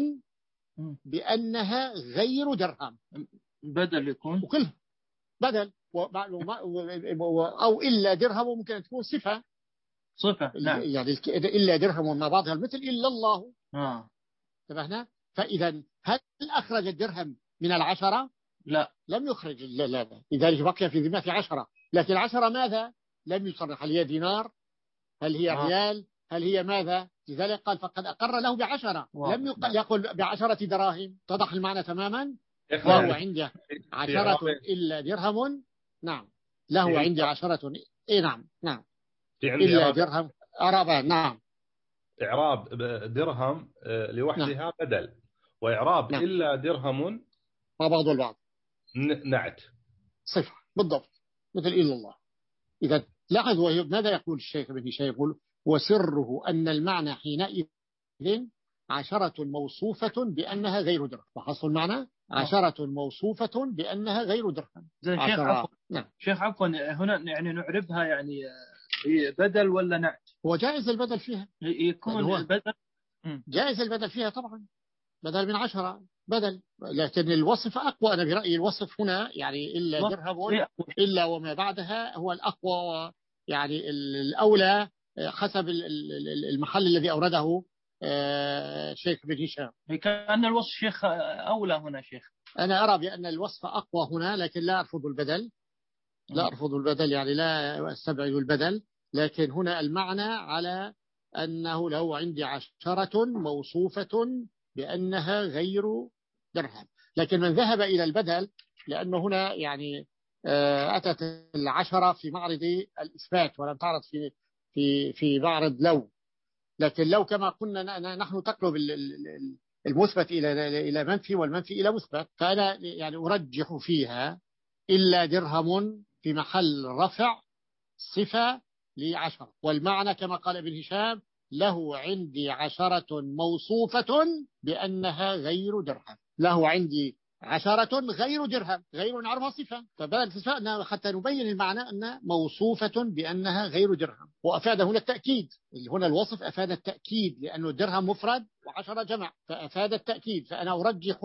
بأنها غير درهم، بدل يكون وكل بدل أو إلا درهم ممكن تكون صفة، صفة نعم. يعني إلا درهم مع بعضها المثل إلا الله. آه. تبهنا. فإذا هل أخرج الدرهم من العشرة؟ لا لم يخرج. لا لا لا. لذلك بقي في ذمته عشرة، لكن العشرة ماذا؟ لم يصرح. هل هي دينار؟ هل هي آه. ريال؟ هل هي ماذا؟ لذلك قال فقد أقر له بعشرة. لم يقل بعشرة دراهم. اتضح المعنى تماما. وهو عندي عشرة إلا درهم. نعم له عندي عشرة. إيه نعم نعم إلا درهم أرابا. نعم إعراب درهم لوحدها نعم. بدل، وإعراب نعم. إلا درهم ما بعض البعض نعت صفة بالضبط مثل إلا الله. إذا لاحظ ماذا يقول الشيخ ابن هشام؟ يقول وسره أن المعنى حينئذ عشرة موصوفة بأنها غير درهم. وحصل المعنى عشرة موصوفة بأنها غير درهم. شيخ عفوا نعم. شيخ عفوا هنا يعني نعربها يعني بدل ولا نعت؟ هو جائز البدل فيها. يكون البدل جائز البدل فيها طبعا. بدل من عشرة بدل، لكن الوصف أقوى. أنا برأيي الوصف هنا يعني إلا درهم إلا وما بعدها هو الأقوى يعني الأولى حسب المحل الذي أورده شيخ بن هشام. كأن الوصف شيخ أولى هنا شيخ. أنا أرى بأن الوصف أقوى هنا، لكن لا أرفض البدل. لا أرفض البدل يعني لا أستبعد البدل، لكن هنا المعنى على أنه له عندي عشرة موصوفة بأنها غير درهم. لكن من ذهب إلى البدل لأنه هنا يعني أتت العشرة في معرض الإثبات ولم تعرض في في في معرض لو. لكن لو كما قلنا نحن تقلب المثبت إلى إلى منفي والمنفي إلى مثبت، فأنا يعني أرجح فيها إلا درهم في محل رفع صفة لعشرة، والمعنى كما قال ابن هشام له عندي عشرة موصوفة بأنها غير درهم. له عندي عشرة غير درهم، غير نعرفها صفة، فبدل صفة حتى نبين المعنى أن موصوفة بأنها غير درهم. وأفاد هنا التأكيد. هنا الوصف أفاد التأكيد لأنه درهم مفرد وعشرة جمع، فأفاد التأكيد. فأنا أرجح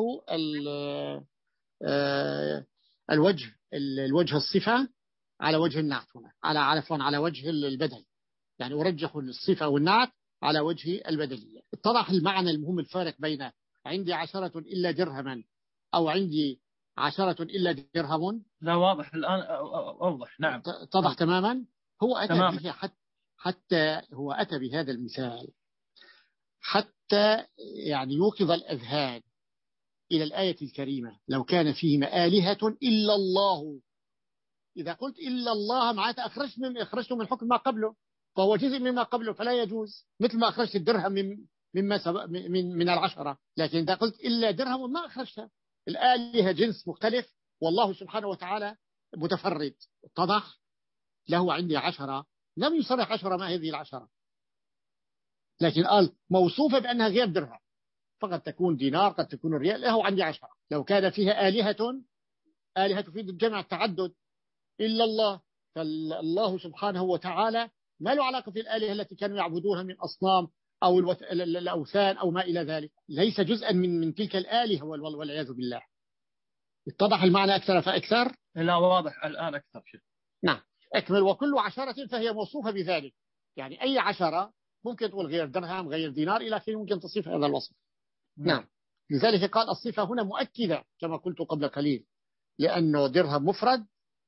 الوجه الوجه الصفة على وجه النعت هنا، على عفوا على وجه البدل، يعني أرجح الصفة والنعت على وجه البدلية. اتضح المعنى المهم الفارق بين عندي عشرة إلا درهما أو عندي عشرة إلا درهم. لا واضح الآن أوضح. نعم اتضح تماما. هو أتى تمام. به حتى, حتى هو أتى بهذا المثال حتى يعني يوقظ الأذهان إلى الآية الكريمة لو كان فيهما آلهة إلا الله. إذا قلت إلا الله معناته أخرجت من أخرجته من حكم ما قبله، فهو جزء مما قبله فلا يجوز، مثل ما أخرجت الدرهم من مما سبق من من العشرة. لكن إذا قلت إلا درهم ما أخرجتها. الآلهة جنس مختلف والله سبحانه وتعالى متفرد. اتضح. له عندي عشرة، لم يصرح عشرة ما هذه العشرة، لكن قال موصوفة بأنها غير درهم، فقد تكون دينار قد تكون ريال. له عندي عشرة. لو كان فيها آلهة، آلهة تفيد الجمع التعدد، إلا الله، فالله سبحانه وتعالى ما له علاقة في الآلهة التي كانوا يعبدونها من أصنام أو الأوثان أو ما إلى ذلك، ليس جزءا من من تلك الآلهة والعياذ بالله. اتضح المعنى أكثر فأكثر. لا واضح الآن أكثر شيء. نعم أكمل. وكل عشرة فهي موصوفة بذلك، يعني أي عشرة ممكن تقول غير درهم غير دينار إلى آخره، ممكن تصف هذا الوصف. نعم. نعم لذلك قال الصفة هنا مؤكدة كما قلت قبل قليل، لأنه درهم مفرد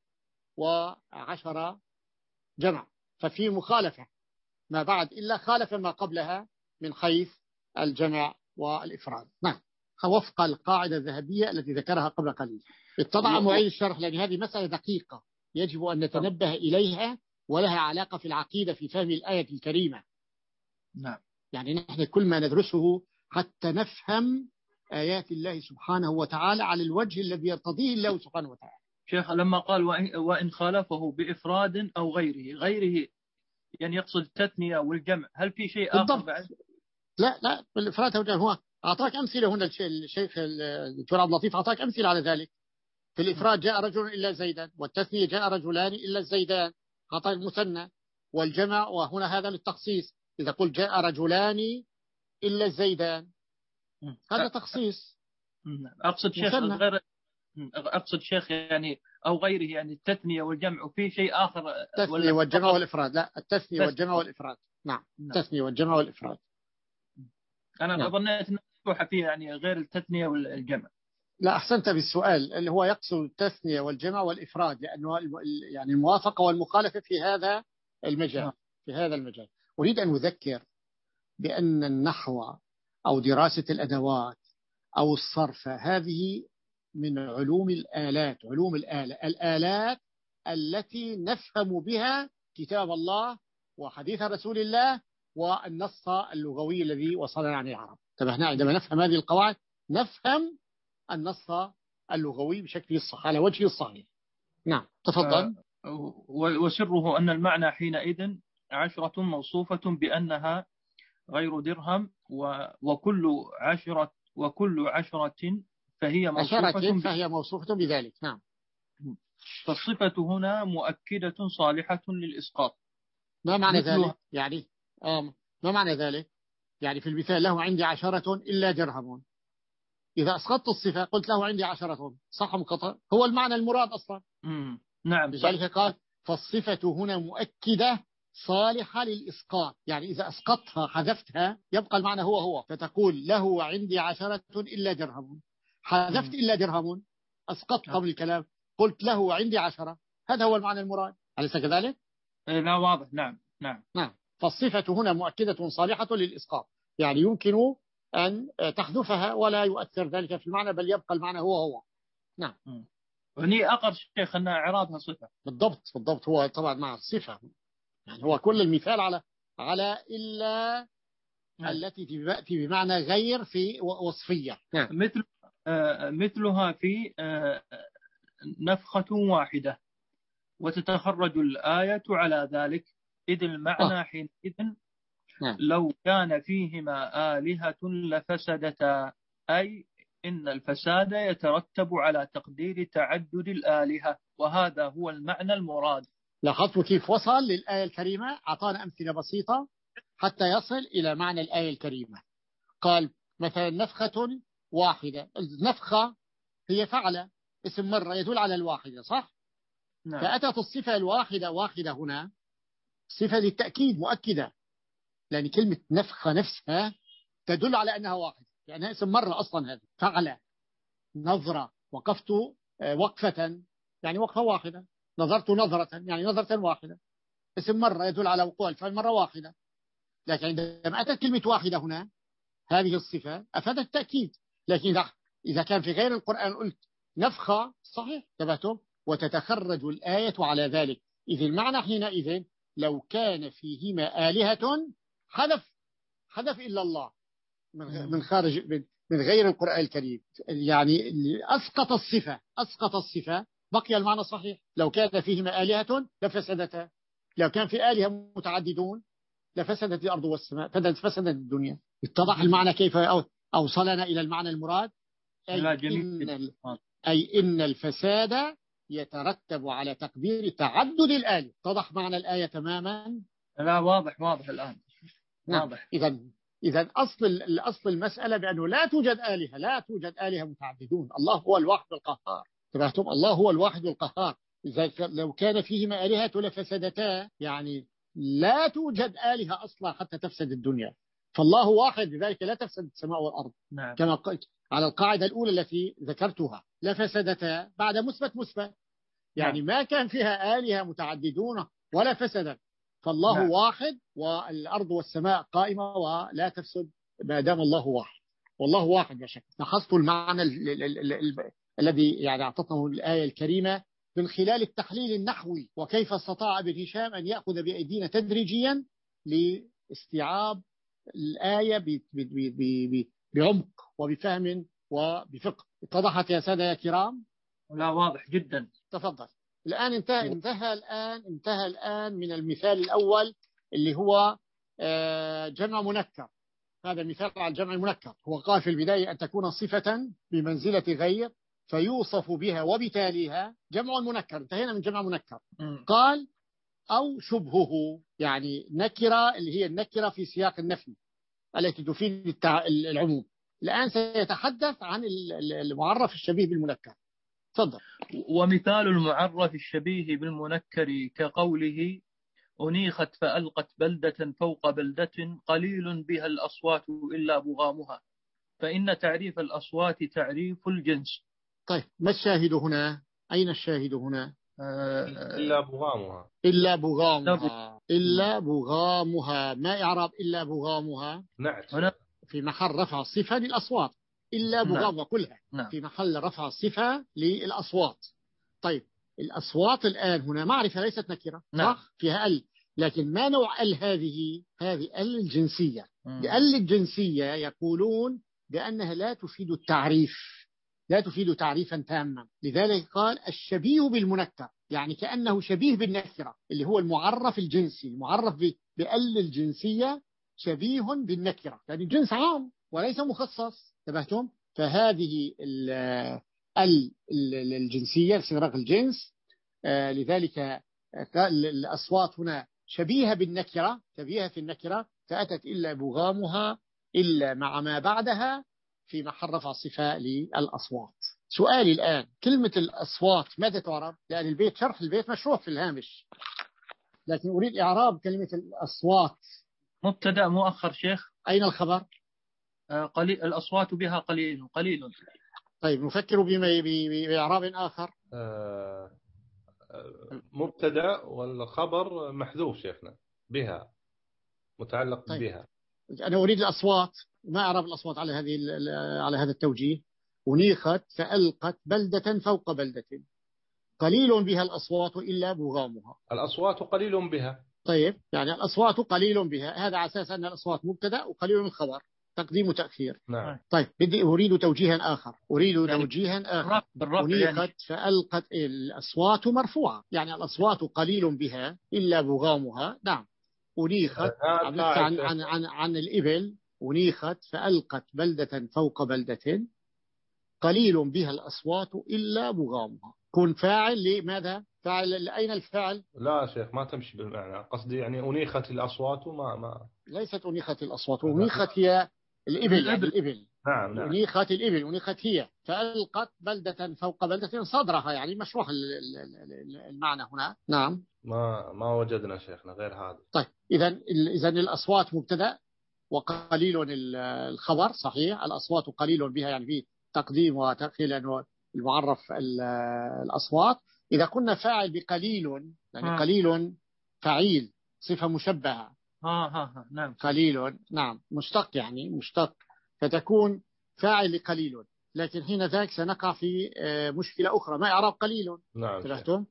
وعشرة جمع، ففي مخالفة ما بعد إلا خالف ما قبلها من حيث الجمع والإفراد. نعم وفق القاعدة الذهبية التي ذكرها قبل قليل. اتضع معيد الشرح لأن هذه مسألة دقيقة يجب أن نتنبه إليها ولها علاقة في العقيدة في فهم الآية الكريمة. نعم يعني نحن كل ما ندرسه حتى نفهم آيات الله سبحانه وتعالى على الوجه الذي يرتضيه الله سبحانه وتعالى. شيخ لما قال وإن, وإن خالفه بإفراد أو غيره، غيره يعني يقصد التثنية والجمع، هل في شيء آخر بعد؟ لا لا بالإفراد والجمع. هو أعطاك أمثلة هنا الشيخ الدكتور عبد اللطيف أعطاك أمثلة على ذلك. في الإفراد جاء رجل إلا زيدان، والتثنية جاء رجلان إلا الزيدان، أعطاك المثنى. والجمع وهنا هذا للتخصيص، إذا قلت جاء رجلان إلا الزيدان هذا تخصيص. أقصد شيخ غير أقصد شيخ يعني أو غيره، يعني التثنية والجمع وفي شيء آخر. التثنية والجمع والإفراد. لا، التثنية والجمع والإفراد. نعم. التثنية والجمع والإفراد. أنا نعم. ظنيت أنه مفتوحة فيه يعني غير التثنية والجمع. لا، أحسنت بالسؤال، اللي هو يقصد التثنية والجمع والإفراد، لأنه يعني الموافقة والمخالفة في هذا المجال. في هذا المجال أريد أن أذكر بأن النحو أو دراسة الأدوات أو الصرف هذه من علوم الآلات. علوم الآلة الآلات التي نفهم بها كتاب الله وحديث رسول الله والنص اللغوي الذي وصلنا عن العرب. تبهنا عندما نفهم هذه القواعد نفهم النص اللغوي بشكل الصح على وجه الصحيح. نعم تفضل. وسره أن المعنى حينئذ عشرة موصوفة بأنها غير درهم، وكل عشرة وكل عشرة فهي موصوفة فهي موصوفة بذلك. نعم. فالصفة هنا مؤكدة صالحة للإسقاط. ما معنى ذلك؟ يعني آه ما معنى ذلك؟ يعني في المثال له عندي عشرة إلا درهم، إذا أسقطت الصفة قلت له عندي عشرة، صح مقطع؟ هو المعنى المراد أصلا. مم. نعم. لذلك قال فالصفة هنا مؤكدة صالحة للإسقاط، يعني إذا أسقطتها حذفتها يبقى المعنى هو هو، فتقول له عندي عشرة إلا درهم، حذفت إلا درهم أسقطت قبل الكلام قلت له عندي عشرة، هذا هو المعنى المراد، أليس كذلك؟ لا واضح. نعم نعم نعم. فالصفة هنا مؤكدة صالحة للإسقاط، يعني يمكن أن تحذفها ولا يؤثر ذلك في المعنى بل يبقى المعنى هو هو. نعم. هني أقر شيخ أن إعرابها صفة. بالضبط بالضبط، هو طبعا مع الصفة، يعني هو كل المثال على على إلا نعم. التي تأتي بمعنى غير في وصفية. نعم. مثل آه مثلها في آه نفخة واحدة وتتخرج الآية على ذلك، إذ المعنى آه. حينئذ نعم. لو كان فيهما آلهة لفسدتا، أي إن الفساد يترتب على تقدير تعدد الآلهة، وهذا هو المعنى المراد. لاحظتوا كيف وصل للآية الكريمة؟ أعطانا أمثلة بسيطة حتى يصل إلى معنى الآية الكريمة. قال مثلا نفخة واحدة، النفخة هي فعلة اسم مرة يدل على الواحدة، صح؟ نعم. فأتت الصفة الواحدة واحدة هنا صفة للتأكيد مؤكدة، لأن كلمة نفخة نفسها تدل على أنها واحدة، يعني اسم مرة أصلا هذه فعلة. نظرة وقفت وقفة يعني وقفة واحدة، نظرت نظرة يعني نظرة واحدة، اسم مرة يدل على وقوع الفعل مرة واحدة. لكن عندما أتت كلمة واحدة هنا هذه الصفة أفادت التأكيد، لكن إذا إذا كان في غير القرآن قلت نفخة صحيح تبعتم وتتخرج الآية على ذلك، إذ المعنى حينئذ لو كان فيهما آلهة حذف حذف إلا الله من من خارج من غير القرآن الكريم، يعني أسقط الصفة أسقط الصفة بقي المعنى صحيح. لو كان فيهما آلهة لفسدتا، لو كان في آلهة متعددون لفسدت الأرض والسماء، فسدت الدنيا. اتضح المعنى كيف أوصلنا إلى المعنى المراد؟ أي إن, أي إن الفساد يترتب على تقدير تعدد الآلهة. اتضح معنى الآية تماما؟ لا واضح واضح الآن. واضح. إذا إذا أصل الأصل المسألة بأنه لا توجد آلهة لا توجد آلهة متعددون، الله هو الواحد القهار. تبعتم الله هو الواحد القهار. إذا لو كان فيهما آلهة لفسدتا، يعني لا توجد آلهة أصلا حتى تفسد الدنيا، فالله واحد لذلك لا تفسد السماء والأرض. نعم. كما قلت على القاعدة الأولى التي ذكرتها لفسدتا بعد مثبت مثبت، يعني نعم. ما كان فيها آلهة متعددون ولا فسدت، فالله نعم. واحد والأرض والسماء قائمة ولا تفسد ما دام الله واحد، والله واحد يا شك. لاحظت المعنى الذي يعني أعطتنا الآية الكريمة من خلال التحليل النحوي، وكيف استطاع ابن هشام أن يأخذ بأيدينا تدريجيا لاستيعاب الآية بعمق وبفهم وبفقه. اتضحت يا سادة يا كرام؟ لا واضح جدا. تفضل. الآن انتهى انتهى الآن انتهى الآن من المثال الأول اللي هو جمع منكر. هذا مثال على الجمع المنكر. هو قال في البداية أن تكون صفة بمنزلة غير فيوصف بها وبتاليها جمع منكر. انتهينا من جمع منكر. م. قال أو شبهه، يعني نكرة اللي هي النكرة في سياق النفي التي تفيد التع... العموم. الآن سيتحدث عن المعرف الشبيه بالمنكر. تفضل. ومثال المعرف الشبيه بالمنكر كقوله أنيخت فألقت بلدة فوق بلدة قليل بها الأصوات إلا بغامها، فإن تعريف الأصوات تعريف الجنس. طيب ما الشاهد هنا؟ أين الشاهد هنا؟ إلا بغامها. إلا بغامها. إلا بغامها. ما إعراب إلا بغامها؟ نعم. في محل رفع الصفة للأصوات. إلا بغامها كلها نعم. في محل رفع الصفة للأصوات. طيب الأصوات الآن هنا معرفة ليست نكرة. نعم. صح؟ فيها ال، لكن ما نوع ال هذه؟ هذه ال الجنسية. لأل الجنسية يقولون بأنها لا تفيد التعريف، لا تفيد تعريفا تاما. لذلك قال الشبيه بالمنكر، يعني كأنه شبيه بالنكرة اللي هو المعرف الجنسي. المعرف بأل الجنسية شبيه بالنكرة، يعني الجنس عام وليس مخصص. انتبهتم؟ فهذه ال الجنسية صيغة الجنس. آه لذلك الأصوات هنا شبيهة بالنكرة، شبيهة في النكرة، فأتت إلا بغامها إلا مع ما بعدها في محل رفع الصفة للأصوات. سؤالي الآن كلمة الأصوات ماذا تعرب؟ لأن البيت شرح البيت مشروح في الهامش، لكن أريد إعراب كلمة الأصوات. مبتدأ مؤخر شيخ. أين الخبر؟ آه قليل، الأصوات بها قليل قليل. طيب نفكر بإعراب آخر. آه مبتدأ والخبر محذوف شيخنا، بها متعلق. طيب. بها. أنا أريد الأصوات، ما أعرب الأصوات على هذه على هذا التوجيه. أنيخت فألقت بلدة فوق بلدة قليل بها الأصوات إلا بغامها. الأصوات قليل بها. طيب يعني الأصوات قليل بها، هذا على أساس أن الأصوات مبتدأ وقليل من الخبر، تقديم وتأخير. نعم. طيب بدي أريد توجيها آخر، أريد يعني توجيها آخر. أنيخت يعني فألقت الأصوات مرفوعة، يعني الأصوات قليل بها إلا بغامها. نعم. أنيخت عن, عن, عن, عن الإبل. أنيخت فألقت بلدة فوق بلدة قليل بها الأصوات إلا بغامها. كن فاعل لماذا؟ فاعل أين الفاعل؟ لا شيخ ما تمشي بالمعنى، قصدي يعني أنيخت الأصوات وما ما ليست أنيخت الأصوات. أنيخت هي الإبل، يعني الإبل. نعم نعم. أنيخت الإبل، أنيخت هي. فألقت بلدة فوق بلدة صدرها، يعني مشروح المعنى هنا. نعم. ما ما وجدنا شيخنا غير هذا. طيب إذا إذا الأصوات مبتدأ وقليل الخبر. صحيح الأصوات قليل بها، يعني في تقديم وتأخير لأنه المعرف الأصوات. إذا كنا فاعل بقليل، يعني ها. قليل فعيل صفة مشبهة. ها ها نعم. قليل نعم مشتق، يعني مشتق، فتكون فاعل لقليل. لكن حين ذاك سنقع في مشكلة أخرى، ما إعراب قليل؟ نعم. تفهمتم؟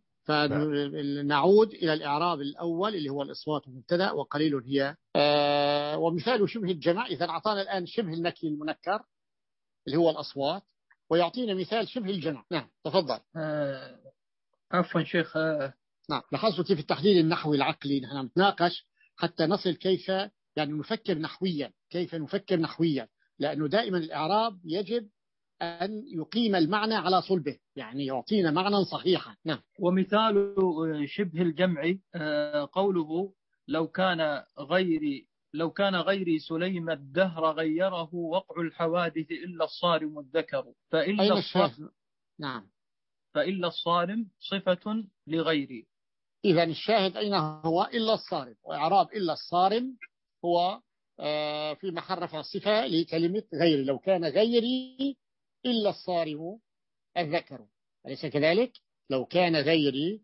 فنعود إلى الإعراب الأول اللي هو الأصوات مبتدأ وقليل هي. آه ومثال شبه الجمع، إذا أعطانا الآن شبه النكي المنكر اللي هو الأصوات، ويعطينا مثال شبه الجمع. نعم تفضل. آه عفوا شيخ. آه نعم لاحظتوا كيف التحليل النحوي العقلي نحن نتناقش حتى نصل كيف يعني نفكر نحويا، كيف نفكر نحويا، لأنه دائما الإعراب يجب أن يقيم المعنى على صلبه، يعني يعطينا معنى صحيحا. نعم. ومثال شبه الجمع قوله لو كان غيري لو كان غيري سليم الدهر غيره وقع الحوادث إلا الصارم الذكر، فإلا الصارم. نعم. فإلا الصارم صفة لغيري. إذا الشاهد أين هو؟ إلا الصارم. وإعراب إلا الصارم هو في محل رفع الصفة لكلمة غيري. لو كان غيري إلا الصارم الذكر، أليس كذلك؟ لو كان غيري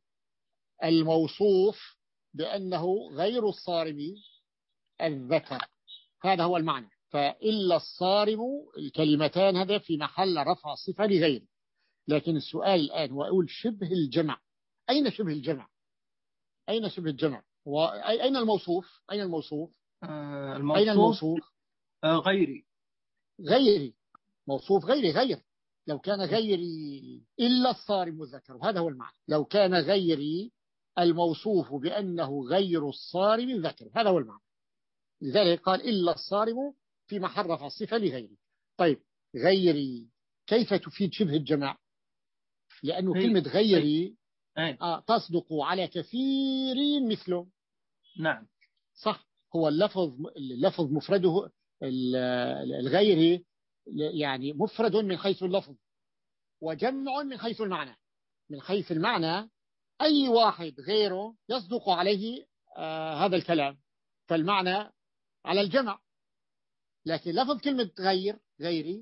الموصوف بأنه غير الصارم الذكر، هذا هو المعنى. فإلا الصارم الكلمتان هذا في محل رفع صفة لغيره. لكن السؤال الآن هو أقول شبه الجمع، أين شبه الجمع؟ أين شبه الجمع؟ أين الموصوف؟ أين الموصوف؟ آه الموصوف أين الموصوف؟ آه غيري. غيري موصوف غيري غير. لو كان غيري إلا الصارم الذكر، وهذا هو المعنى. لو كان غيري الموصوف بأنه غير الصارم الذكر، هذا هو المعنى. لذلك قال إلا الصارم في محل رفع الصفة لغيري. طيب غيري كيف تفيد شبه الجمع؟ لأنه هي. كلمة غيري هي. آه تصدق على كثير مثله. نعم صح. هو اللفظ اللفظ مفرده الغيري يعني مفرد من حيث اللفظ، وجمع من حيث المعنى. من حيث المعنى أي واحد غيره يصدق عليه آه هذا الكلام، فالمعنى على الجمع. لكن لفظ كلمة غير غيري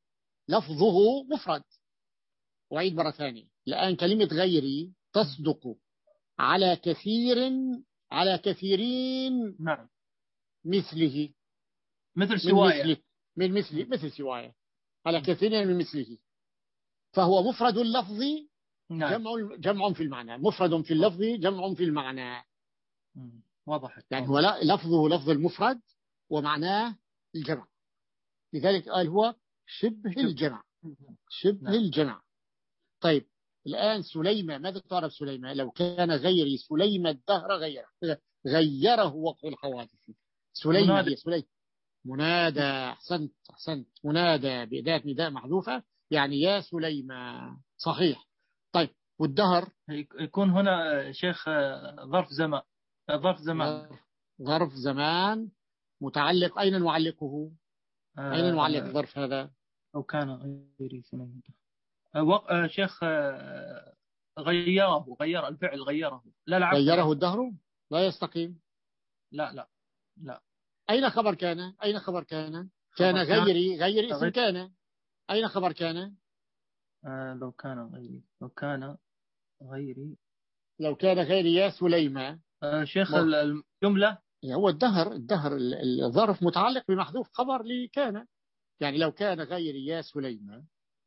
لفظه مفرد. وعيد مرة ثانية، الآن كلمة غيري تصدق على كثير على كثيرين نعم مثله، مثل سواية، من مثله مثل سواية على كثيرين من مثله، فهو مفرد اللفظ نعم. جمع جمع في المعنى، مفرد في اللفظ جمع في المعنى. واضح. يعني هو لفظه لفظ المفرد ومعناه الجمع، لذلك قال هو شبه الجمع. شبه نعم. الجمع. طيب الآن سليمة، ماذا تعرف سليمة؟ لو كان غيري سليمة الدهر غيره غيره وقع الحوادث. سليمة هي سليمة منادى. أحسنت أحسنت منادى بأداة نداء محذوفة، يعني يا سليمة. صحيح. طيب والدهر يكون هنا شيخ ظرف زمان. ظرف زمان ظرف زمان متعلق. أين نعلقه؟ آه أين نعلق الظرف هذا؟ أو كان غيري سليمة آه شيخ آه غيره غير الفعل غيره. لا لا غيره الدهر لا يستقيم. لا لا لا. أين خبر كان؟ أين خبر كان؟ كان غيري غير اسم كان. أين خبر كان؟ آه لو كان غيري لو كان غيري لو كان غيري يا سليمة. آه شيخ الجملة هو الدهر الدهر الظرف متعلق بمحذوف خبر لكان. يعني لو كان غيري يا سليمة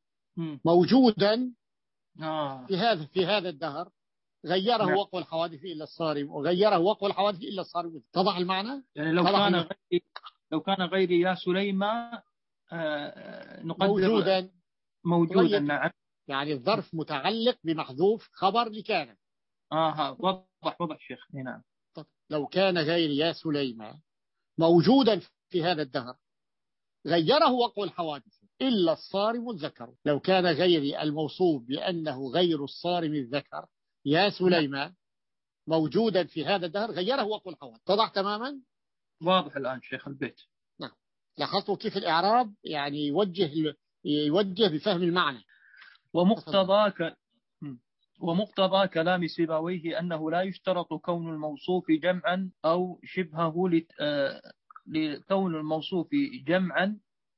موجودا آه. في هذا في هذا الدهر غيره نعم. وقوع الحوادث إلا الصارم، وغيره وقوع الحوادث إلا الصارم. اتضح المعنى؟ يعني لو كان غيري لو كان غيري يا سليمة آه نقدر موجودا موجودا نعم. يعني الظرف متعلق بمحذوف خبر لكان. آه وضح وضح شيخ. نعم. لو كان غيري يا سليمة موجودا في هذا الدهر غيره وقوع الحوادث إلا الصارم الذكر. لو كان غيري الموصوف بأنه غير الصارم الذكر يا سليمة موجودا في هذا الدهر غيره وقوع الحوادث. اتضح تماما؟ واضح الآن شيخ البيت. نعم. لاحظتوا كيف الإعراب يعني يوجه يوجه بفهم المعنى. ومقتضى ك... ومقتضى كلام سيبويه أنه لا يشترط كون الموصوف جمعا أو شبهه لت... آ... لكون الموصوف جمعا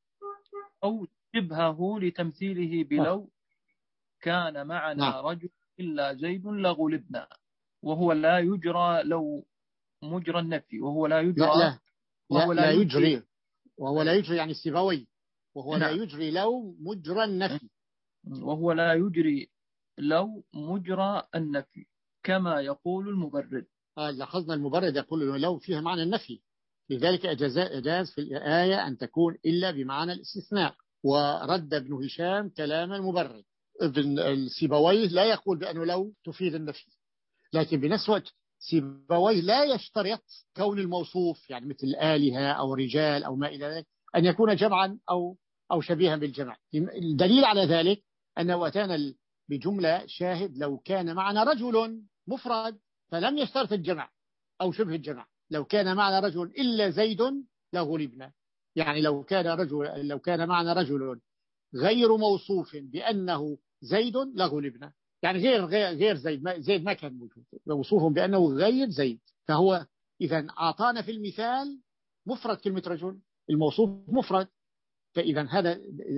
أو شبهه لتمثيله بلو كان معنا رجل إلا زيد لغلبنا، وهو لا يجرى لو مجرى النفي، وهو لا يجرى لا لا, وهو لا, لا يجري, يجري وهو لا يجري يعني سيبوي وهو لا يجري لو مجرى النفي، وهو لا يجري لو مجرى النفي كما يقول المبرد. آه لاحظنا المبرد يقول لو فيها معنى النفي، لذلك أجاز في الآية أن تكون إلا بمعنى الاستثناء. ورد ابن هشام كلام المبرد. ابن السيبويه لا يقول بأنه لو تفيد النفي، لكن بنفس الوقت سيبويه لا يشترط كون الموصوف يعني مثل الآلهة أو رجال أو ما إلى ذلك أن يكون جمعا أو أو شبيها بالجمع. الدليل على ذلك أنه أتانا بجملة شاهد لو كان معنا رجل مفرد فلم يشترط الجمع أو شبه الجمع. لو كان معنا رجل إلا زيد لغلبنا، يعني لو كان رجل لو كان معنا رجل غير موصوف بأنه زيد لغلبنا، يعني غير غير غير زيد ما زيد ما كان موجود، موصوف بأنه غير زيد. فهو إذا أعطانا في المثال مفرد كلمة رجل، الموصوف مفرد، فإذا هذا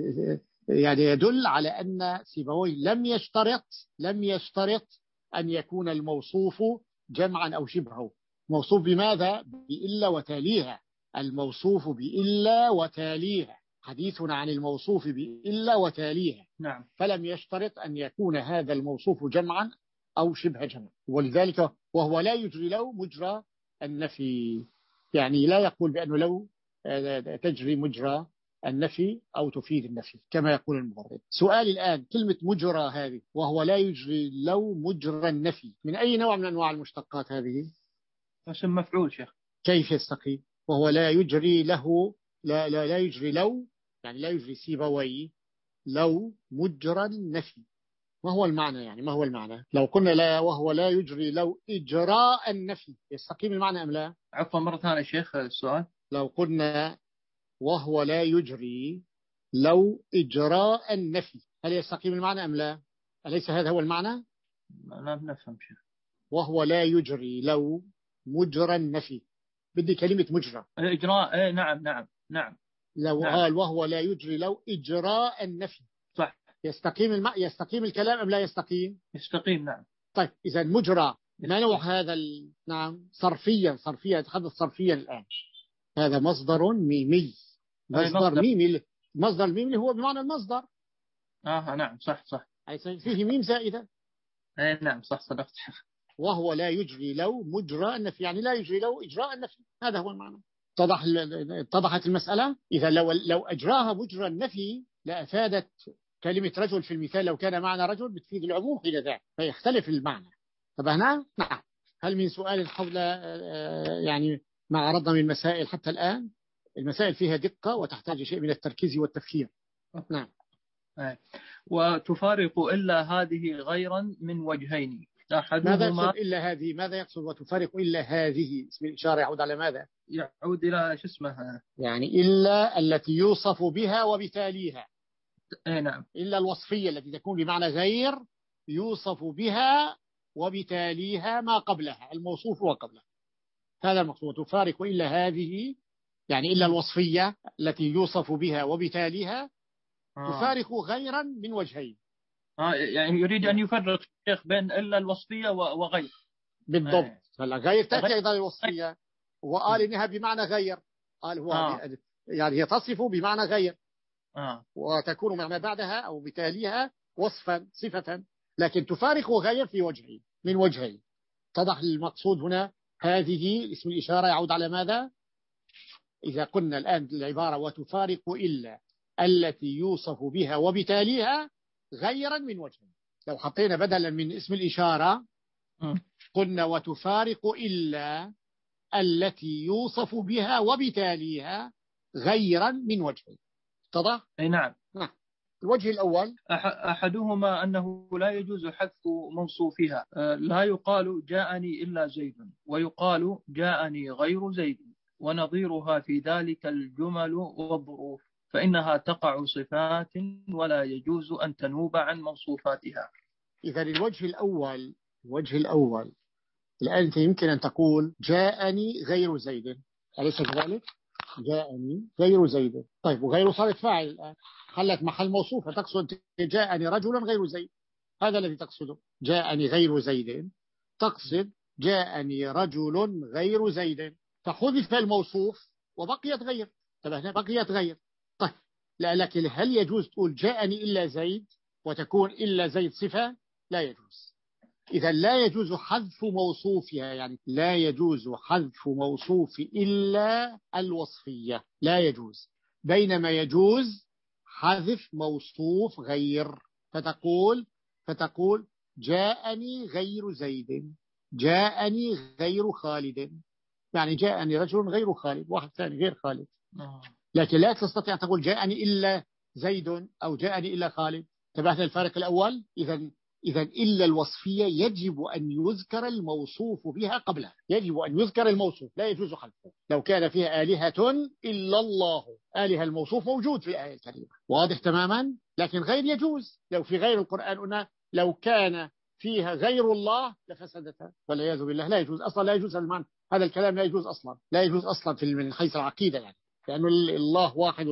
يعني يدل على أن سيبويه لم يشترط لم يشترط أن يكون الموصوف جمعا أو شبهه. موصوف بماذا؟ بإلا وتاليها. الموصوف بإلا وتاليها، حديثنا عن الموصوف بإلا وتاليها. نعم. فلم يشترط أن يكون هذا الموصوف جمعا أو شبه جمع، ولذلك وهو لا يجري لو مجرى النفي، يعني لا يقول بأنه لو تجري مجرى النفي أو تفيد النفي كما يقول المبرد. سؤال الآن كلمة مجرى هذه وهو لا يجري لو مجرى النفي من أي نوع من أنواع المشتقات هذه؟ اسم مفعول شيخ. كيف يستقيم وهو لا يجري له لا, لا, لا يجري لو يعني لا يجري سيبويه لو مجرى النفي؟ ما هو المعنى يعني ما هو المعنى لو قلنا لا وهو لا يجري لو إجراء النفي يستقيم المعنى أم لا؟ عفوا مرة ثانية شيخ السؤال. لو قلنا وهو لا يجري لو إجراء النفي هل يستقيم المعنى أم لا؟ أليس هذا هو المعنى؟ لا نفهم شيء. وهو لا يجري لو مجرى النفي. بدي كلمة مجرى. إجراء. إيه نعم نعم نعم. لو نعم. قال وهو لا يجري لو إجراء النفي. صح. يستقيم الم... يستقيم الكلام أم لا يستقيم؟ يستقيم نعم. طيب إذا مجرى ما نوع هذا ال... نعم صرفيا صرفيا يتحدث صرفيا الآن. هذا مصدر ميمي. مصدر, مصدر. ميمي. مصدر الميمي هو بمعنى المصدر. آه نعم صح صح. فيه ميم زائدة. اي نعم صح صدقت. وهو لا يجري لو مجرى النفي، يعني لا يجري لو إجراء النفي، هذا هو المعنى. اتضح اتضحت المسألة. إذا لو لو أجراها مجرى النفي لأفادت كلمة رجل في المثال، لو كان معنى رجل بتفيد العموم إلى ذلك فيختلف المعنى. طب هنا نعم. هل من سؤال حول يعني ما عرضنا من مسائل حتى الآن؟ المسائل فيها دقة وتحتاج شيء من التركيز والتفكير. نعم. وتفارق إلا هذه غيرا من وجهين. ماذا يقصد إلا هذه؟ ماذا يقصد وتفارق إلا هذه؟ اسم الإشارة يعود على ماذا؟ يعود إلى شو اسمها يعني إلا التي يوصف بها وبتاليها. اي نعم. إلا الوصفية التي تكون بمعنى غير يوصف بها وبتاليها ما قبلها الموصوف وقبلها، هذا المقصود. تفارق إلا هذه يعني إلا الوصفية التي يوصف بها وبتاليها آه. تفارق غيرا من وجهين. آه يعني يريد أن يفرق الشيخ بين إلا الوصفية وغير. بالضبط. هلا آه. غير تأتي أيضا الوصفية وقال إنها بمعنى غير، قال هو آه. يعني هي تصف بمعنى غير آه. وتكون معنى بعدها أو بتاليها وصفا صفة، لكن تفارق غير في وجهين من وجهين. اتضح المقصود هنا. هذه اسم الإشارة يعود على ماذا؟ إذا قلنا الآن العبارة وتفارق إلا التي يوصف بها وبتاليها غيرا من وجهين، لو حطينا بدلا من اسم الإشارة قلنا وتفارق إلا التي يوصف بها وبتاليها غيرا من وجهين. اتضح؟ أي نعم. نعم. الوجه الأول أحدهما أنه لا يجوز حذف موصوفها، لا يقال جاءني إلا زيد ويقال جاءني غير زيد، ونظيرها في ذلك الجمل والظروف، فإنها تقع صفات ولا يجوز أن تنوب عن موصوفاتها. إذا الوجه الأول الوجه الأول الآن أنت يمكن أن تقول جاءني غير زيد، أليس كذلك؟ جاءني غير زيد. طيب وغير صارت فاعل الآن، حلت محل موصوفة. تقصد جاءني رجل غير زيد، هذا الذي تقصده. جاءني غير زيد تقصد جاءني رجل غير زيد، فحذف الموصوف وبقيت غير. طبعا بقيت غير. طيب لا، لكن هل يجوز تقول جاءني إلا زيد وتكون إلا زيد صفة؟ لا يجوز. إذا لا يجوز حذف موصوفها، يعني لا يجوز حذف موصوف إلا الوصفية، لا يجوز. بينما يجوز حذف موصوف غير، فتقول فتقول جاءني غير زيد، جاءني غير خالد، يعني جاءني رجل غير خالد، واحد ثاني غير خالد. لكن لا تستطيع تقول جاءني إلا زيد أو جاءني إلا خالد. تبعت الفارق الأول. إذا إذا إلا الوصفية يجب أن يذكر الموصوف بها قبلها، يجب أن يذكر الموصوف، لا يجوز حذفه. لو كان فيها آلهة إلا الله، آلهة الموصوف موجود في الآية الكريمة، واضح تماما. لكن غير يجوز. لو في غير القرآن قلنا لو كان فيها غير الله لفسدتها، والعياذ بالله لا يجوز أصلا، لا يجوز المعنى. هذا الكلام لا يجوز أصلا، لا يجوز أصلا في من حيث العقيدة، يعني لأنه الله واحد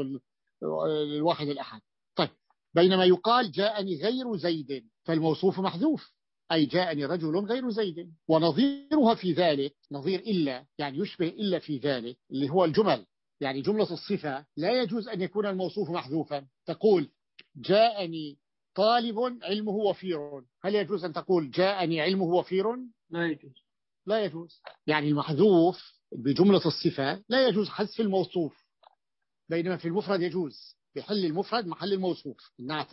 الواحد الأحد. طيب بينما يقال جاءني غير زيد فالموصوف محذوف، أي جاءني رجل غير زيد. ونظيرها في ذلك نظير إلا، يعني يشبه إلا في ذلك اللي هو الجمل، يعني جملة الصفة لا يجوز أن يكون الموصوف محذوفا. تقول جاءني طالب علمه وفير، هل يجوز أن تقول جاءني علمه وفير؟ لا يجوز. لا يجوز. يعني المحذوف بجملة الصفة لا يجوز حذف الموصوف، بينما في المفرد يجوز، بيحل المفرد محل الموصوف. النعت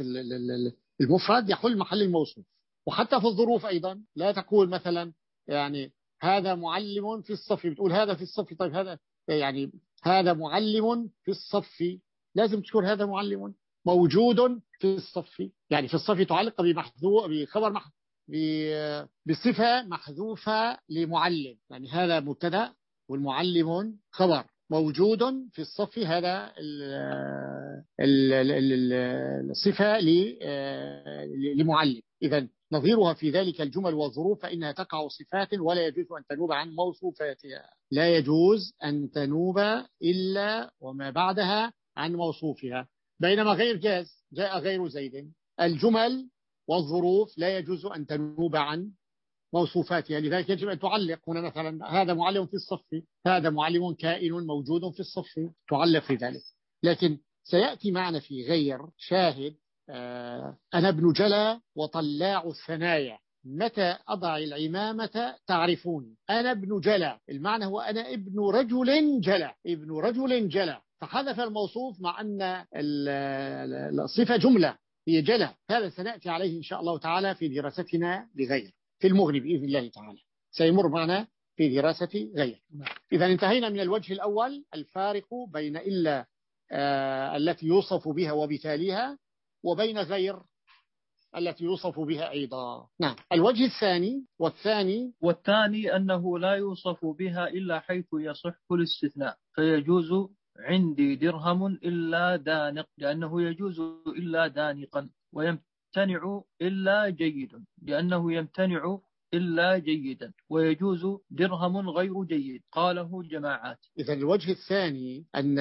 المفرد يحل محل الموصوف. وحتى في الظروف أيضا لا تقول مثلا يعني هذا معلم في الصف، بتقول هذا في الصف. طيب هذا يعني هذا معلم في الصف، لازم تذكر هذا معلم موجود في الصف، يعني في الصف تعلق بمحذوف بخبر مح... بصفة محذوفة لمعلم، يعني هذا مبتدا والمعلم خبر، موجود في الصف، هذا الصفة لمعلم. إذا نظيرها في ذلك الجمل والظروف فإنها تقع صفات ولا يجوز أن تنوب عن موصوفاتها، لا يجوز أن تنوب إلا وما بعدها عن موصوفها. بينما غير جاز، جاء غير زيد، الجمل والظروف لا يجوز أن تنوب عن موصوفاتها، لذلك يجب أن تعلق هنا مثلا هذا معلم في الصف، هذا معلم كائن موجود في الصف، تعلق في ذلك. لكن سيأتي معنا في غير شاهد آه أنا ابن جلا وطلاع الثنايا، متى أضع العمامة تعرفوني. أنا ابن جلا، المعنى هو أنا ابن رجل جلا، ابن رجل جلا، فحذف الموصوف مع أن الصفة جملة هي جلا. هذا سنأتي عليه إن شاء الله تعالى في دراستنا لغير في المغني بإذن الله تعالى، سيمر معنا في دراسة غير. إذا انتهينا من الوجه الأول، الفارق بين إلا آه التي يوصف بها وبتاليها وبين غير التي يوصف بها أيضا. نعم. الوجه الثاني والثاني والثاني أنه لا يوصف بها إلا حيث يصح الاستثناء، فيجوز عندي درهم إلا دانق، لأنه يجوز إلا دانقا، ويمتنع إلا جيد لأنه يمتنع إلا جيدا، ويجوز درهم غير جيد، قاله جماعات. إذا الوجه الثاني أن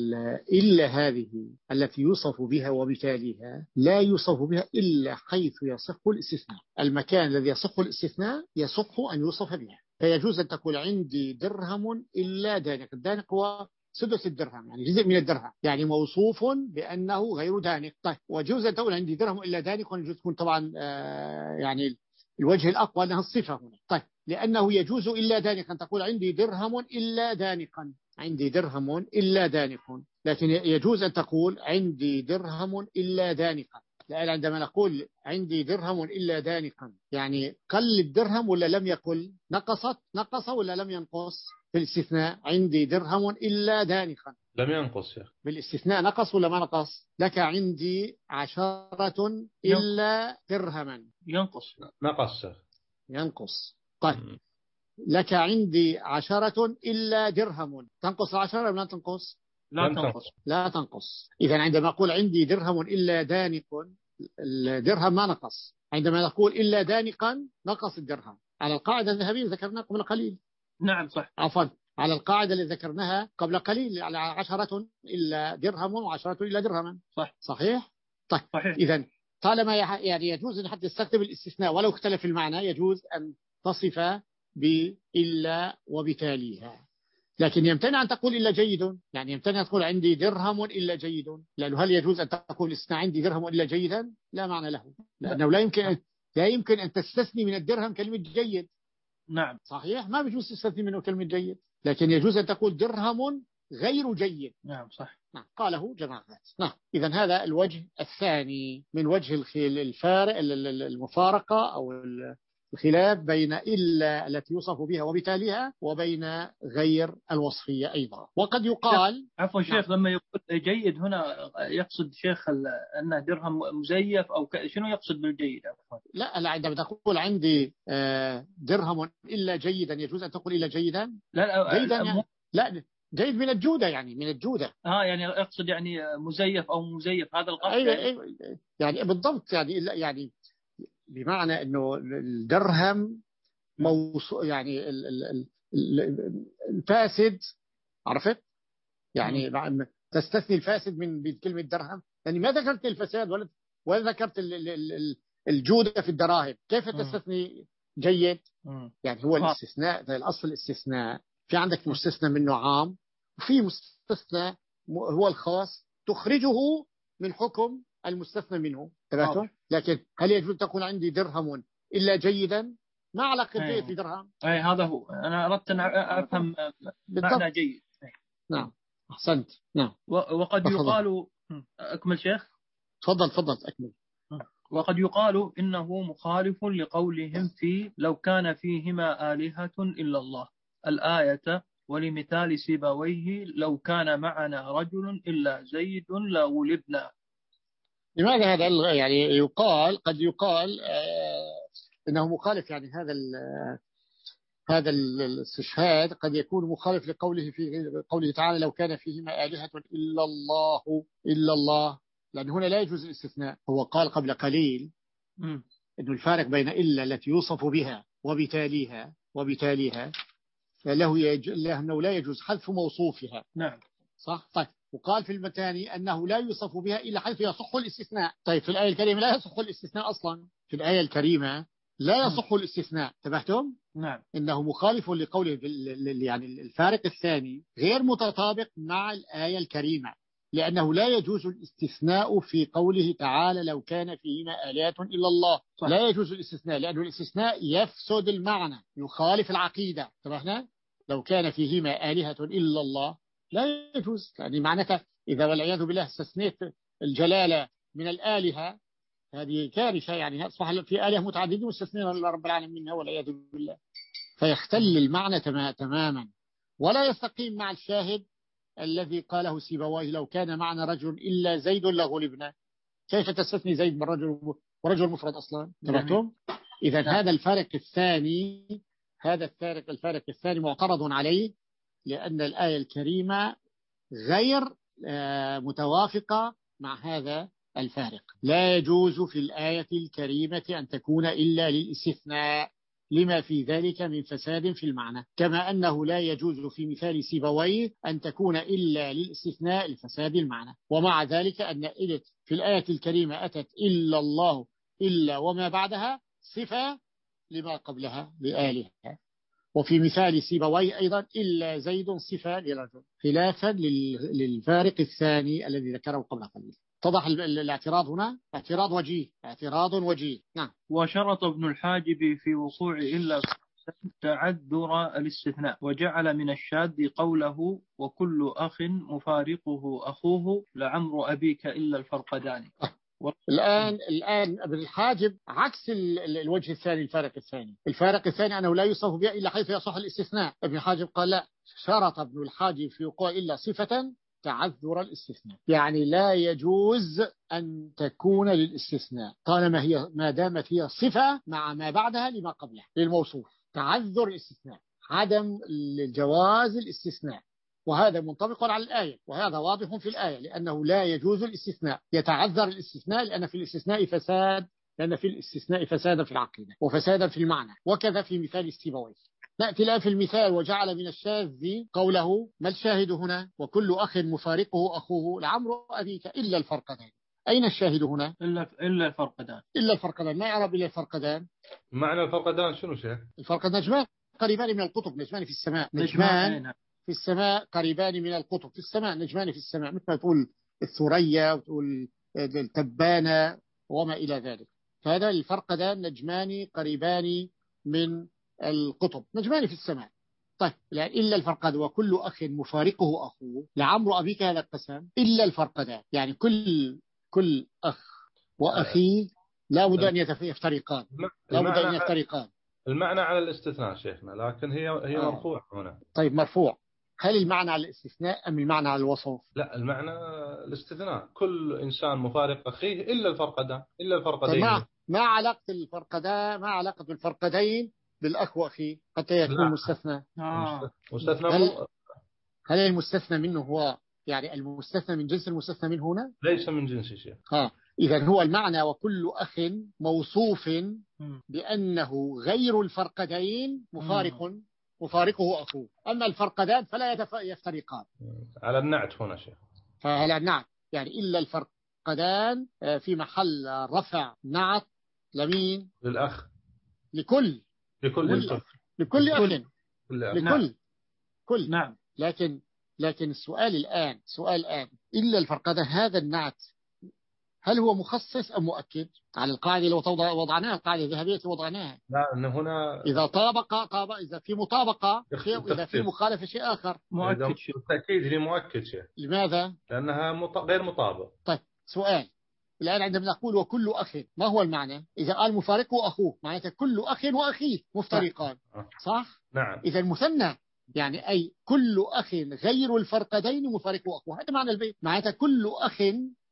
إلا هذه التي يوصف بها وبتاليها لا يوصف بها إلا حيث يصح الاستثناء، المكان الذي يصح الاستثناء يصح أن يوصف بها، فيجوز أن تقول عندي درهم إلا دانق. الدانق هو سدس الدرهم، يعني جزء من الدرهم، يعني موصوف بأنه غير دانق. طيب، وجوز أن تقول عندي درهم إلا دانق، ويجوز تكون طبعا آه يعني الوجه الأقوى أنها الصفة هنا. طيب، لأنه يجوز إلا دانقا، تقول عندي درهم إلا دانقا، عندي درهم إلا دانق، لكن يجوز أن تقول عندي درهم إلا دانقا. لأن عندما نقول عندي درهم إلا دانقا يعني قل الدرهم ولا لم يقل، نقصت نقص ولا لم ينقص في الاستثناء، عندي درهم إلا دانقا لم ينقص يا بالاستثناء، نقص ولا ما نقص؟ لك عندي عشرة إلا درهما، ينقص نقص ينقص. طيب، لك عندي عشرة إلا درهم، تنقص العشرة ولا تنقص؟ لا تنقص لا تنقص. إذا عندما أقول عندي درهم إلا دانق، الدرهم ما نقص. عندما نقول إلا دانقا نقص الدرهم، على القاعدة الذهبية ذكرناها قبل قليل. نعم صح. عفوا، على القاعدة اللي ذكرناها قبل قليل، على عشرة إلا درهم وعشرة إلا درهما. صح. صحيح. طيب، صحيح. إذا طالما يعني يجوز أن حد يستخدم الاستثناء ولو اختلف المعنى، يجوز أن تصف بإلا وبتاليها، لكن يمتنع أن تقول إلا جيد، يعني يمتنع أن تقول عندي درهم إلا جيد، لأنه هل يجوز أن تقول الاستثناء عندي درهم إلا جيدا؟ لا معنى له، لأنه لا يمكن لا يمكن أن تستثني من الدرهم كلمة جيد. نعم صحيح، ما بيجوز تستثني منه كلمة جيد، لكن يجوز أن تقول درهم غير جيد. نعم صح. نعم. قاله جماعة. نعم. إذا هذا الوجه الثاني من وجه الفارق المفارقة أو الخلاف بين إلا التي يوصف بها وبتاليها وبين غير الوصفية أيضا. وقد يقال عفوا شيخ، لما يقول جيد هنا يقصد شيخ أنه درهم مزيف أو ك... شنو يقصد بالجيد؟ لا لا، عندما تقول عندي درهم إلا جيدا يجوز أن تقول إلا جيدا؟ لا لا جيدا يعني... لا جيد من الجودة، يعني من الجودة. اه يعني يقصد يعني مزيف أو مزيف، هذا القصد. أيوة يعني. يعني بالضبط، يعني يعني بمعنى أنه الدرهم موصو يعني الفاسد، عرفت؟ يعني تستثني الفاسد من كلمة درهم، يعني ما ذكرت الفساد ولا ولا ذكرت الجودة في الدراهم، كيف تستثني جيد؟ يعني هو الاستثناء، ده الأصل الاستثناء. في عندك مستثنى منه عام، وفي مستثنى هو الخاص تخرجه من حكم المستثنى منه، تبعته. لكن هل يجوز تقول عندي درهم إلا جيدا؟ ما علاقة جيد في درهم. أي هذا هو، أنا أردت أن أفهم معنى جيد. نعم أحسنت. نعم. وقد أفضل. يقال أكمل شيخ. تفضل تفضل أكمل. وقد يقال إنه مخالف لقولهم في لو كان فيهما آلهة إلا الله الآية، ولمثال سيبويه لو كان معنا رجل إلا زيد لغلبنا. لماذا هذا يعني يقال؟ قد يقال آه إنه مخالف، يعني هذا هذا الاستشهاد قد يكون مخالف لقوله في قوله تعالى لو كان فيهما آلهة إلا الله إلا الله، لأن هنا لا يجوز الاستثناء. هو قال قبل قليل م. إنه الفارق بين إلا التي يوصف بها وبتاليها وبتاليها له يج... أنه لا يجوز حذف موصوفها. نعم صح. طيب وقال في الثاني أنه لا يوصف بها إلا حيث يصح الاستثناء. طيب في الآية الكريمة لا يصح الاستثناء أصلا، في الآية الكريمة لا يصح الاستثناء. انتبهتم؟ نعم. إنه مخالف لقوله يعني الفارق الثاني غير متطابق مع الآية الكريمة، لأنه لا يجوز الاستثناء في قوله تعالى لو كان فيهما آلهة إلا الله. صح. لا يجوز الاستثناء لأنه الاستثناء يفسد المعنى، يخالف العقيدة. انتبهنا؟ لو كان فيهما آلهة إلا الله لا يجوز، يعني معناته إذا والعياذ بالله استثنيت الجلالة من الآلهة هذه كارثة، يعني أصبح في آلهة متعددة مستثنين الله رب العالمين منها والعياذ بالله، فيختل المعنى تماما ولا يستقيم مع الشاهد الذي قاله سيبويه لو كان معنا رجل إلا زيد لغلبنا. كيف تستثني زيد من رجل ورجل مفرد أصلا؟ تمام. إذا هذا الفارق الثاني هذا الفارق الفارق الثاني معترض عليه، لأن الآية الكريمة غير متوافقة مع هذا الفارق. لا يجوز في الآية الكريمة أن تكون إلا للاستثناء لما في ذلك من فساد في المعنى، كما أنه لا يجوز في مثال سيبويه أن تكون إلا للاستثناء لفساد المعنى. ومع ذلك أن إلت في الآية الكريمة أتت إلا الله إلا وما بعدها صفة لما قبلها لآلهة، وفي مثال سيبويه أيضا إلا زيد صفة لرجل، خلافا للفارق الثاني الذي ذكره قبل قليل. اتضح الاعتراض هنا اعتراض وجيه اعتراض وجيه. نعم. وشرط ابن الحاجب في وقوع إلا تعذر الاستثناء، وجعل من الشاذ قوله وكل أخ مفارقه أخوه لعمر أبيك إلا الفرقدان. الآن الآن ابن الحاجب عكس الوجه الثاني الفارق الثاني الفارق الثاني أنه لا يوصف بها إلا حيث يصح الاستثناء. ابن الحاجب قال لا، شرط ابن الحاجب في وقوع إلا صفة تعذر الاستثناء، يعني لا يجوز أن تكون للاستثناء طالما هي ما دامت هي صفة مع ما بعدها لما قبلها للموصوف. تعذر الاستثناء عدم الجواز الاستثناء، وهذا منطبق على الآية، وهذا واضح في الآية، لأنه لا يجوز الاستثناء، يتعذر الاستثناء لأن في الاستثناء فساد لأن في الاستثناء فسادا في العقيدة وفسادا في المعنى. وكذا في مثال سيبويه. نأتي الآن في المثال وجعل من الشاذ قوله ما الشاهد هنا وكل أخ مفارقه أخوه لعمر أبيك إلا الفرقدان. أين الشاهد هنا؟ إلا إلا الفرقدان. إلا الفرقدان. ما يعرف إلا الفرقدان؟ معنى الفرقدان شنو شيخ؟ الفرقدان نجمان قريبان من القطب، نجمان في السماء. نجمان في السماء قريبان من القطب في السماء، نجمان في السماء، مثل ما تقول الثريا وتقول التبانة وما إلى ذلك. فهذا الفرقدان نجمان قريبان من القطب، نجمان في السماء. طيب إلا الفرقدان وكل أخ مفارقه أخوه لعمر أبيك هذا القسم إلا الفرقدان، يعني كل كل أخ وأخي لا بد أن يفترقان لا بد أن يفترقان. المعنى على الاستثناء شيخنا، لكن هي هي آه. مرفوع هنا. طيب مرفوع، هل المعنى على الاستثناء أم المعنى على الوصف؟ لا، المعنى الاستثناء، كل إنسان مفارق أخيه إلا الفرقدان إلا الفرقدين. طيب ما ما علاقة الفرقدان ما علاقة الفرقدين بالأخ وأخيه حتى يكون مستثنى؟ آه. مستثنى هل, هل المستثنى منه هو يعني المستثنى من جنس المستثنى منه هنا؟ ليس من جنس شيء. ها إذا هو المعنى وكل أخ موصوف بأنه غير الفرقدين مفارق مفارقه أخوه، أما الفرقدان فلا يفترقان. على النعت هنا شيخ. فعلى النعت يعني إلا الفرقدان في محل رفع نعت لمين؟ للأخ. لكل لكل لكل, لكل أخ لكل نعم. كل نعم. لكن لكن السؤال الآن سؤال الآن إلا الفرقدان هذا النعت هل هو مخصص أم مؤكد على القاعدة اللي وضعناها، القاعدة الذهبية اللي وضعناها؟ لا، إن هنا إذا طابق طابق إذا في مطابقة شيء وإذا في مخالفة شيء آخر. مؤكد شيء. بالتأكيد هي مؤكد شيء. لماذا؟ لأنها مط... غير مطابق. طيب سؤال الآن عندما نقول وكل أخ ما هو المعنى؟ إذا قال مفارقه أخوه معناته كل أخ وأخيه مفترقان، صح؟ نعم. إذا المثنى يعني أي كل أخ غير الفرقدين مفارقه أخوه، هذا معنى البيت، معناته كل أخ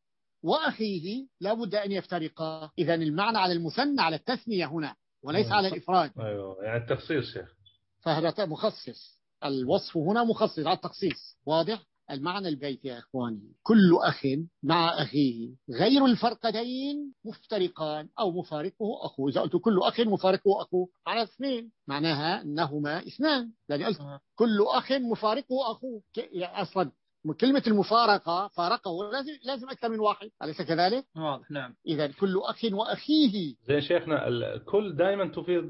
وأخيه لا بد أن يفترقا. إذا المعنى على المثنى على التثنية هنا وليس على الإفراد. أيوة، يعني التخصيص شيخ. فهذا مخصص. الوصف هنا مخصص على التخصيص. واضح؟ المعنى البيت يا إخواني: كل أخ مع أخيه غير الفرقدين مفترقان أو مفارقه أخوه. إذا قلت كل أخ مفارقه أخوه على اثنين، معناها أنهما اثنان، لأن قلت كل أخ مفارقه أخوه. أصلا كلمة المفارقة فارقه لازم لازم أكثر من واحد، أليس كذلك؟ واضح. نعم. إذا كل أخ وأخيه. زي شيخنا الكل دائما تفيد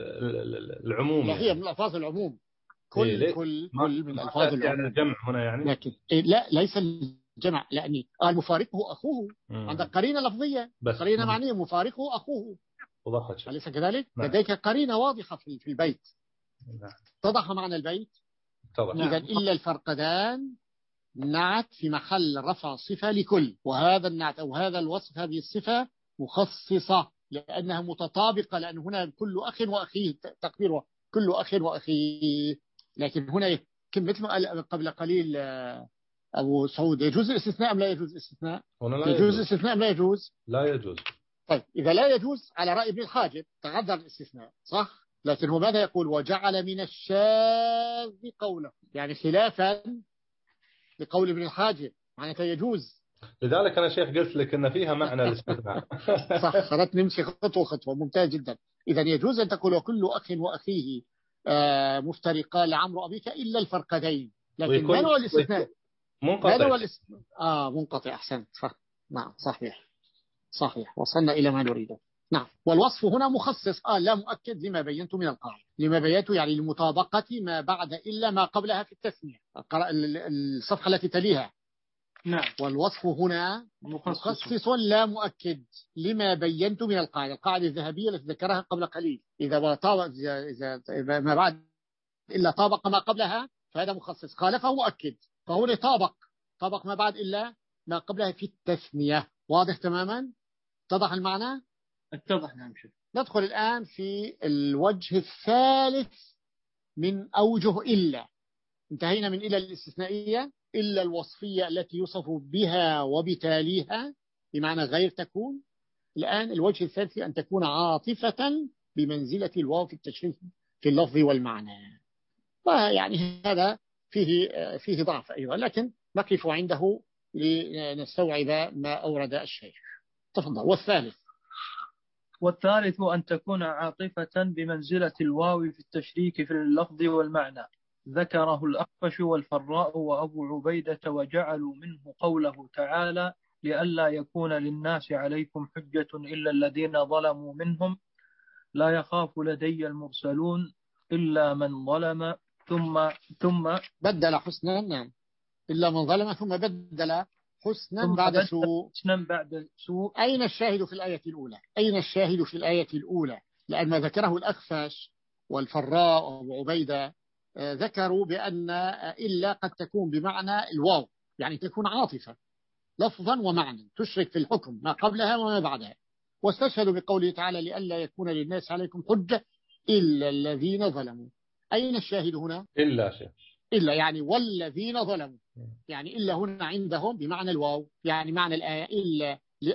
العموم. لا، يعني هي من ألفاظ العموم. كل إيه كل كل من ألفاظ العموم. يعني الجمع هنا يعني. لكن إيه، لا ليس الجمع، لأني قال مفارقه أخوه. مم. عندك قرينة لفظية، قرينة معنية، مفارقه أخوه. وضحت. أليس كذلك؟ نعم. لديك قرينة واضحة في البيت. نعم. اتضح معنى البيت؟ اتضح. إذا إلا الفرقدان نعت في محل رفع صفة لكل، وهذا النعت أو هذا الوصف، هذه الصفة مخصصة لأنها متطابقة، لأن هنا كل أخ وأخيه تقديره كل أخ وأخيه. لكن هنا مثل ما قال قبل قليل أبو سعود: يجوز الاستثناء أم لا يجوز الاستثناء؟ لا يجوز الاستثناء أم لا يجوز؟ لا يجوز. طيب إذا لا يجوز على رأي ابن الحاجب تعذر الاستثناء، صح؟ لكن هو ماذا يقول؟ وجعل من الشاذ قوله، يعني خلافا لقول ابن الحاجب، معناته يجوز. لذلك أنا شيخ قلت لك أن فيها معنى الاستثناء. صح، خلت نمشي خطوة خطوة، ممتاز جدا. إذا يجوز أن تقول وكل أخ وأخيه آه مفترقان لعمر أبيك إلا الفرقدين. لكن ما نوع الاستثناء؟ منقطع. ما نوع الاستثناء؟ آه منقطع. أحسنت. صح. نعم صحيح صحيح، وصلنا إلى ما نريده. نعم. والوصف هنا مخصص. آه لا مؤكد لما بينت من القاعدة. لما بينت يعني لمطابقة ما بعد إلا ما قبلها في التثنية، الصفحة التي تليها. نعم. والوصف هنا مخصص لا مؤكد لما بينت من القاعدة، القاعدة الذهبية التي ذكرها قبل قليل: إذا طابق إذا ما بعد إلا طابق ما قبلها فهذا مخصص، خالفه مؤكد. فهنا طابق طابق ما بعد إلا ما قبلها في التثنية. واضح تماما؟ اتضح المعنى؟ اتضح. نعم. ندخل الآن في الوجه الثالث من أوجه إلا. انتهينا من إلا الاستثنائية، إلا الوصفية التي يوصف بها وبتاليها بمعنى غير تكون. الآن الوجه الثالث أن تكون عاطفة بمنزلة الواو في التشريف في اللفظ والمعنى. ويعني هذا فيه فيه ضعف أيضا، لكن نقف عنده لنستوعب ما أورد الشيخ. تفضل. والثالث والثالث أن تكون عاطفة بمنزلة الواو في التشريك في اللفظ والمعنى. ذكره الأخفش والفراء وأبو عبيدة، وجعلوا منه قوله تعالى: لئلا يكون للناس عليكم حجة إلا الذين ظلموا منهم، لا يخاف لدي المرسلون إلا من ظلم ثم ثم بدل حسنا. نعم. إلا من ظلم ثم بدل حسنا بعد سوء. حسنا بعد سوء. أين الشاهد في الآية الأولى؟ أين الشاهد في الآية الأولى؟ لأن ما ذكره الأخفش والفراء وأبو عبيدة ذكروا بأن إلا قد تكون بمعنى الواو، يعني تكون عاطفة لفظا ومعنى، تشرك في الحكم ما قبلها وما بعدها. واستشهدوا بقوله تعالى: لئلا يكون للناس عليكم حجة إلا الذين ظلموا. أين الشاهد هنا؟ إلا شيء. إلا يعني والذين ظلموا، يعني إلا هنا عندهم بمعنى الواو، يعني معنى الآية إلا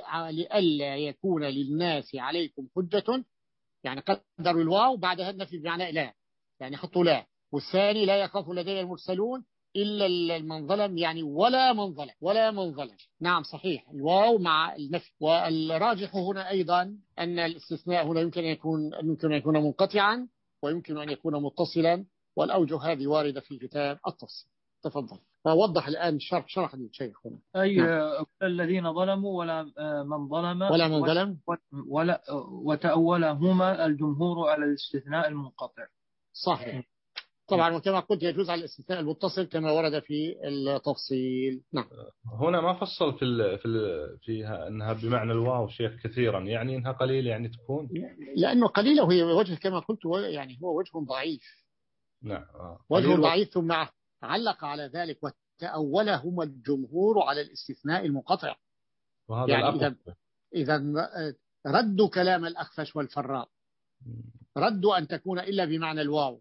لئلا يكون للناس عليكم حجة، يعني قدروا الواو بعدها النفي بمعنى لا، يعني حطوا لا. والثاني: لا يخاف لدي المرسلون إلا من ظلم، يعني ولا من ظلم ولا من ظلم. نعم صحيح، الواو مع النفي. والراجح هنا أيضا أن الاستثناء هنا يمكن أن يكون يمكن أن يكون منقطعا ويمكن أن يكون متصلا، والأوجه هذه واردة في كتاب التفصيل. تفضل. فوضح الآن شرح شرح الشيخ هنا. أي نعم. الذين ظلموا ولا من ظلم ولا من ظلم ولا وتأولهما الجمهور على الاستثناء المنقطع. صحيح. طبعا وكما قلت يجوز على الاستثناء المتصل كما ورد في التفصيل. نعم. هنا ما فصل في ال في ال فيها انها بمعنى الواو شيخ كثيرا، يعني انها قليل يعني تكون، لانه قليله هي وجه كما قلت، يعني هو وجه ضعيف. نعم. آه. وجه ضعيف ثم علق على ذلك وتأولهما الجمهور على الاستثناء المنقطع. وهذا يعني إذا إذا ردوا كلام الأخفش والفراء، ردوا أن تكون إلا بمعنى الواو،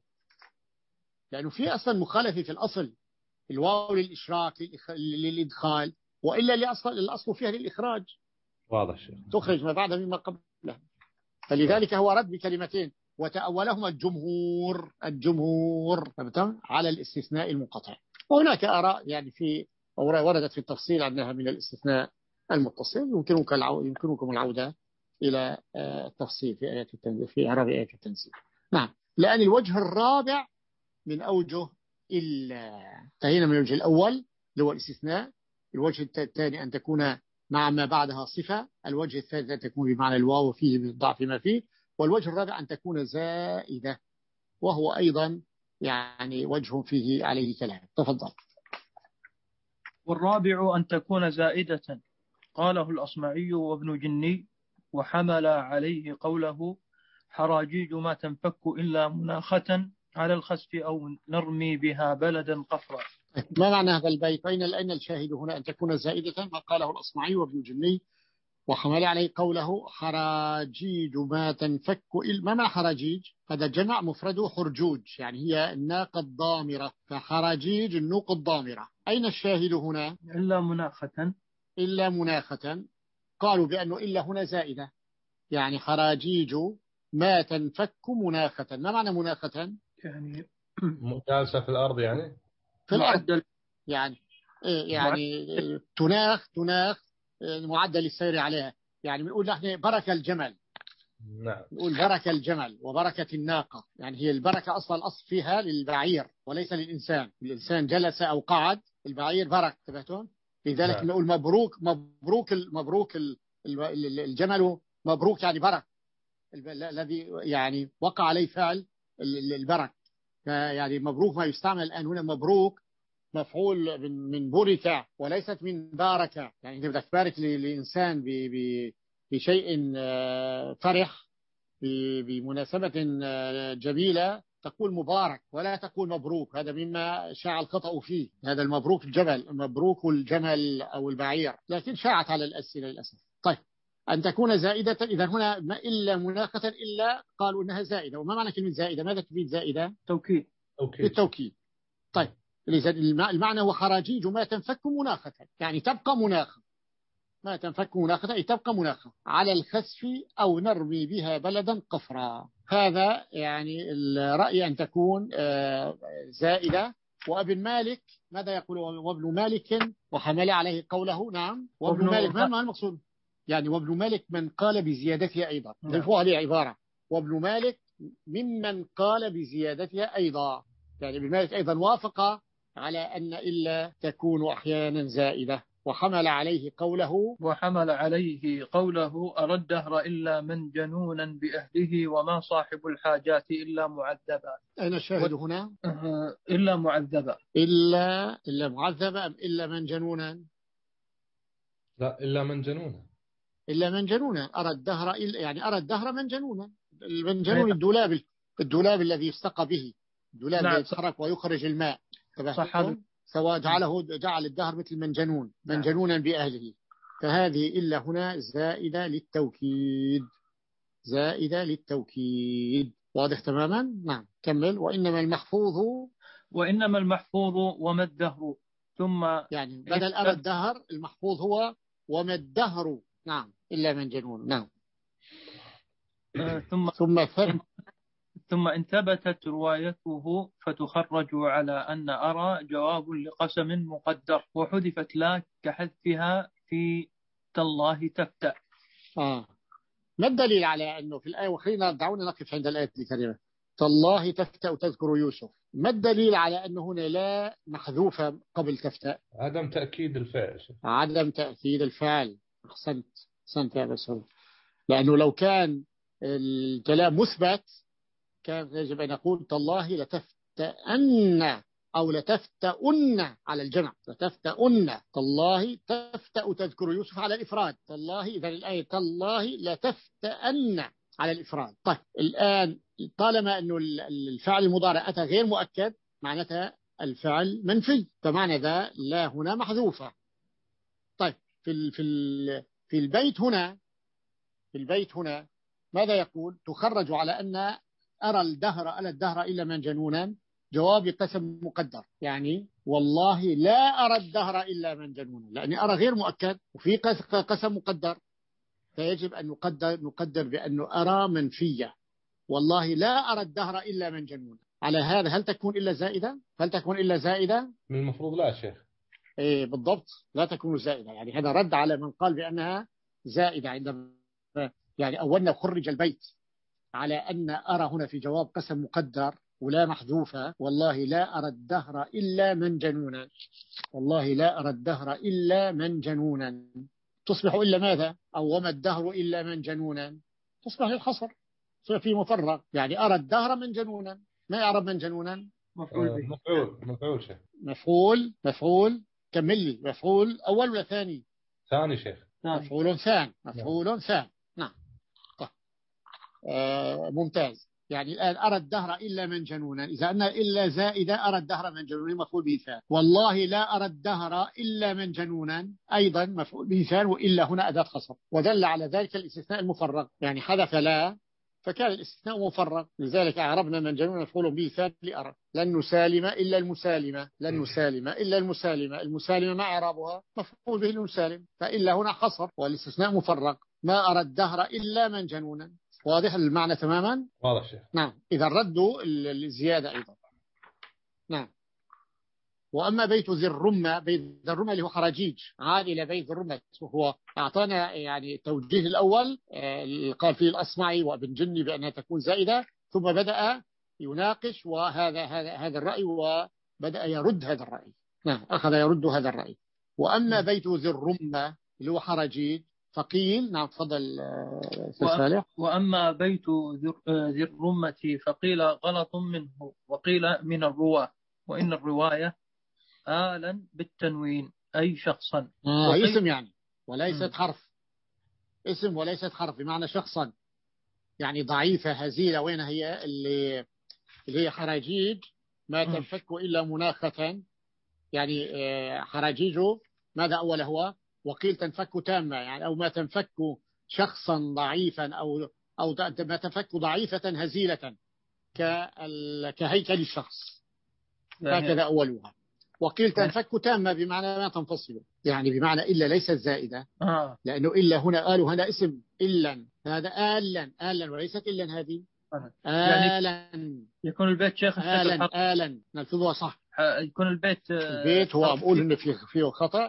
لأنه في أصلا مخالفة في الأصل، الواو للإشراك للإدخال، وإلا لأصل الأصل فيها للإخراج. واضح شيء. تخرج ما بعد مما قبله. فلذلك هو رد بكلمتين: وتأولهم الجمهور الجمهور على الاستثناء المنقطع. وهناك آراء يعني في وردت في التفصيل أنها من الاستثناء المتصل. يمكنك العو... يمكنكم العودة إلى التفصيل في آيات التنزيل في إعراب آيات التنزيل. نعم. لأن الوجه الرابع من أوجه إلا انتهينا من الوجه الأول اللي هو الاستثناء. الوجه الثاني أن تكون مع ما بعدها صفة. الوجه الثالث أن تكون بمعنى الواو فيه من ضعف ما فيه. والوجه الرابع أن تكون زائدة، وهو أيضا يعني وجه فيه عليه كلام. تفضل. والرابع أن تكون زائدة، قاله الأصمعي وابن جني، وحمل عليه قوله حراجيج ما تنفك إلا مناخة على الخسف أو نرمي بها بلدا قفرا. ما معنى هذا البيت؟ أين أين الشاهد هنا؟ أن تكون زائدة ما قاله الأصمعي وابن جني، وحمل عليه قوله حراجيج ما تنفك إلا. ما معنى حراجيج؟ هذا جمع مفرده حرجوج، يعني هي الناقة الضامرة، فحراجيج النوق الضامرة. أين الشاهد هنا؟ إلا مناخة. إلا مناخة. قالوا بأنه إلا هنا زائدة، يعني حراجيج ما تنفك مناخة. ما معنى مناخة؟ يعني جالسة في الأرض، يعني في الأرض، يعني يعني تناخ تناخ معدل السير عليها. يعني بنقول نحن بركة الجمل. نعم. نقول بركة الجمل وبركة الناقة، يعني هي البركة أصلا الأصل فيها للبعير وليس للإنسان. الإنسان جلس أو قعد، البعير برك. تبعتون؟ لذلك نعم. نقول مبروك مبروك مبروك الجمل، مبروك يعني برك الذي يعني وقع عليه فعل البرك. يعني مبروك ما يستعمل الآن هنا مبروك مفعول من من بركة وليست من باركة. يعني إذا بدك تبارك للإنسان بشيء فرح بمناسبة جميلة تقول مبارك ولا تقول مبروك. هذا مما شاع الخطأ فيه. هذا المبروك الجبل، مبروك الجمل أو البعير، لكن شاعت على الأسئلة للأسف. طيب، أن تكون زائدة. إذا هنا ما إلا مناقة إلا قالوا إنها زائدة. وما معنى كلمة زائدة؟ ماذا تفيد زائدة؟ توكيد. بالتوكيد. طيب، المعنى هو حراجيج ما تنفك مناخة، يعني تبقى مناخة. ما تنفك مناخة أي تبقى مناخة على الخسف أو نرمي بها بلدا قفرا. هذا يعني الرأي أن تكون زائدة. وابن مالك ماذا يقول؟ وابن مالك وحمل عليه قوله. نعم. وابن مالك ما المقصود؟ يعني وابن مالك من قال بزيادتها أيضا. ضيفوا عليه عبارة وابن مالك ممن قال بزيادتها أيضا. يعني ابن مالك أيضا وافق على أن إلا تكون أحيانا زائدة. وحمل عليه قوله وحمل عليه قوله أرى الدهر إلا من جنونا بأهله وما صاحب الحاجات إلا معذبا. أين الشاهد و... هنا؟ إلا معذبا. إلا إلا معذبا أم إلا من جنونا؟ لا، إلا من جنونا. إلا من جنونا. أرى الدهر إلا يعني أرى الدهر من جنونا. من جنون الدولاب، الدولاب الذي يستقى به، الدولاب الذي يتحرك ويخرج الماء. سواء جعله جعل الدهر مثل من جنون، من جنونا بأهله. فهذه إلا هنا زائدة للتوكيد، زائدة للتوكيد. واضح تماما؟ نعم. كمل. وإنما المحفوظ وإنما المحفوظ وما الدهر. ثم يعني بدل أرى الدهر المحفوظ هو وما الدهر. نعم. إلا من جنون. نعم. ثم ثم ثم إن ثبتت روايته فتخرج على أن أرى جواب لقسم مقدر وحذفت لا كحذفها في تالله تفتأ. آه. ما الدليل على أنه في الآية؟ وخلينا دعونا نقف عند الآية الكريمة تالله تفتأ تذكر يوسف. ما الدليل على أنه هنا لا محذوفة قبل تفتأ؟ عدم تأكيد الفعل. عدم تأكيد الفعل. أحسنت أحسنت يا بسول. لأنه لو كان الكلام مثبت كان يجب أن نقول تالله لتفتأن أو لتفتأن على الجمع. لتفتأن تالله تفتأ تذكر يوسف على الإفراد. تالله إذا الآية تالله لتفتأن على الإفراد. طيب الآن طالما أنه الفعل المضارع أتى غير مؤكد معناتها الفعل منفي، فمعنى ذا لا هنا محذوفة. طيب في في في البيت هنا في البيت هنا ماذا يقول؟ تخرج على أن أرى الدهر ألا الدهر إلا من جنونا جواب قسم مقدر. يعني والله لا أرى الدهر إلا من جنونا، لأني أرى غير مؤكد وفي قسم مقدر، فيجب أن نقدر نقدر بأنه أرى منفية. والله لا أرى الدهر إلا من جنون. على هذا هل تكون إلا زائدة؟ هل تكون إلا زائدة؟ من المفروض لا شيخ. إيه بالضبط، لا تكون زائدة. يعني هذا رد على من قال بأنها زائدة عندما يعني أولنا خرج البيت على أن أرى هنا في جواب قسم مقدر ولا محذوفة. والله لا أرى الدهر إلا من جنونا. والله لا أرى الدهر إلا من جنونا تصبح إلا ماذا؟ أو وما الدهر إلا من جنونا تصبح الحصر، تصبح في مفرغ. يعني أرى الدهر من جنونا. ما يعرب من جنونا؟ مفعول به. مفعول مفعول شيخ. مفعول مفعول كمل لي. مفعول أول ولا ثاني؟ ثاني شيخ. مفعول ثاني. مفعول ثاني. نعم. طيب. آه ممتاز. يعني الآن أرى الدهر إلا من جنونا، إذا أن إلا زائدة أرى الدهر من جنونا مفعول به ثاني. والله لا أرى الدهر إلا من جنونا أيضا مفعول به ثاني، وإلا هنا أداة خصب، ودل على ذلك الاستثناء المفرغ. يعني حذف لا فكان الاستثناء مفرغ، لذلك أعربنا من جنون مفعول به ثاني لأرى. لن نسالم إلا المسالمة. لن نسالم إلا المسالمة. المسالمة ما إعرابها؟ مفعول به المسالم، فإلا هنا حصر والاستثناء مفرغ. ما أرى الدهر إلا من جنونا. واضح المعنى تماما؟ واضح شيخ. نعم. إذا ردوا الزيادة أيضا. نعم. وأما بيت ذي الرمة، بيت ذي الرمة اللي هو خراجيج عاد إلى بيت ذي الرمة، وهو أعطانا يعني التوجيه الأول قال فيه الأصمعي وابن جني بأنها تكون زائدة، ثم بدأ يناقش وهذا هذا هذا الرأي وبدأ يرد هذا الرأي. نعم أخذ يرد هذا الرأي. وأما بيت ذي الرمة اللي هو خراجيج فقيل. نعم تفضل صالح. وأما بيت ذي الرمة فقيل غلط منه وقيل من الرواة، وإن الرواية آلا بالتنوين أي شخصا. آه اسم يعني وليست حرف. اسم وليست حرف بمعنى شخصا. يعني ضعيفة هزيلة. وين هي اللي اللي هي حراجيج ما تنفك إلا مناخة. يعني حراجيج ماذا أول هو؟ وقيل تنفك تامة يعني، أو ما تنفك شخصا ضعيفا، أو أو ما تنفك ضعيفة هزيلة كهيكل الشخص. هكذا أولها. وقيل تنفك تامة بمعنى ما تنفصل، يعني بمعنى إلا ليست زائدة. آه. لأنه إلا هنا قالوا هنا اسم إلا، هذا آلا آلا وليست إلا هذه. آلا يكون البيت شيخ آلا آلا نلفظها صح. يكون البيت البيت هو أقول إنه فيه فيه خطأ.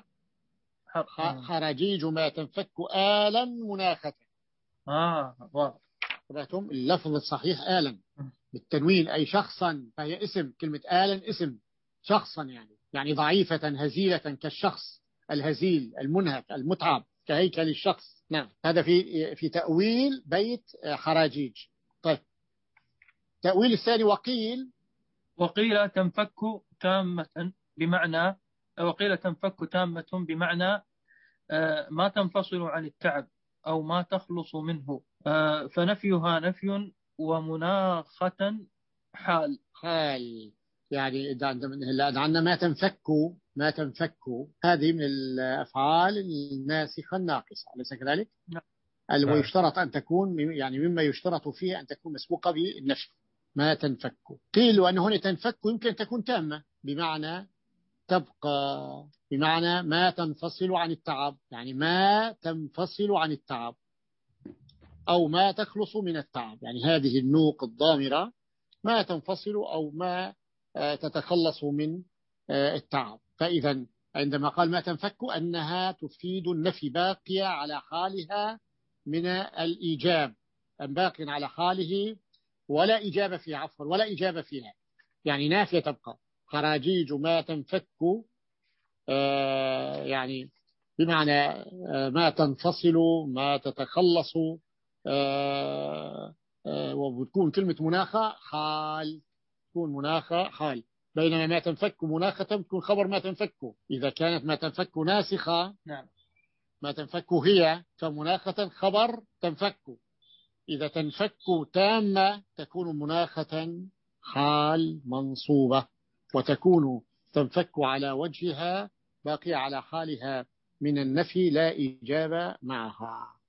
خراجيج ما تنفك آلا مناخة. آه واضح. رأيتم اللفظ الصحيح آلا بالتنوين أي شخصا، فهي اسم. كلمة آلا اسم شخصا يعني يعني ضعيفة هزيلة كالشخص الهزيل المنهك المتعب كهيكل الشخص. نعم هذا في في تأويل بيت حراجيج. طيب تأويل الثاني وقيل وقيل تنفك تامة بمعنى وقيل تنفك تامة بمعنى ما تنفصل عن التعب أو ما تخلص منه، فنفيها نفي ومناخة حال. حال يعني عندنا ما تنفك ما تنفك هذه من الأفعال الناسخة الناقصة أليس كذلك؟ نعم. ويشترط أن تكون يعني مما يشترط فيه أن تكون مسبوقة بالنفي. ما تنفك قيل وأن هنا تنفك يمكن تكون تامة بمعنى تبقى، بمعنى ما تنفصل عن التعب، يعني ما تنفصل عن التعب أو ما تخلص من التعب. يعني هذه النوق الضامرة ما تنفصل أو ما تتخلص من التعب. فإذا عندما قال ما تنفك أنها تفيد النفي، باقية على حالها من الإيجاب، أم باق على حاله ولا إجابة فيها، عفوا ولا إجابة فيها، يعني نافية تبقى. خراجيج ما تنفك آه يعني بمعنى آه ما تنفصل ما تتخلص آه آه وبتكون كلمة مناخة حال، تكون مناخة حال. بينما ما تنفك مناخة تكون خبر ما تنفك. إذا كانت ما تنفك ناسخة نعم ما تنفك هي فمناخة خبر تنفك. إذا تنفك تامة تكون مناخة حال منصوبة، وتكون تنفك على وجهها باقية على حالها من النفي لا إجابة معها.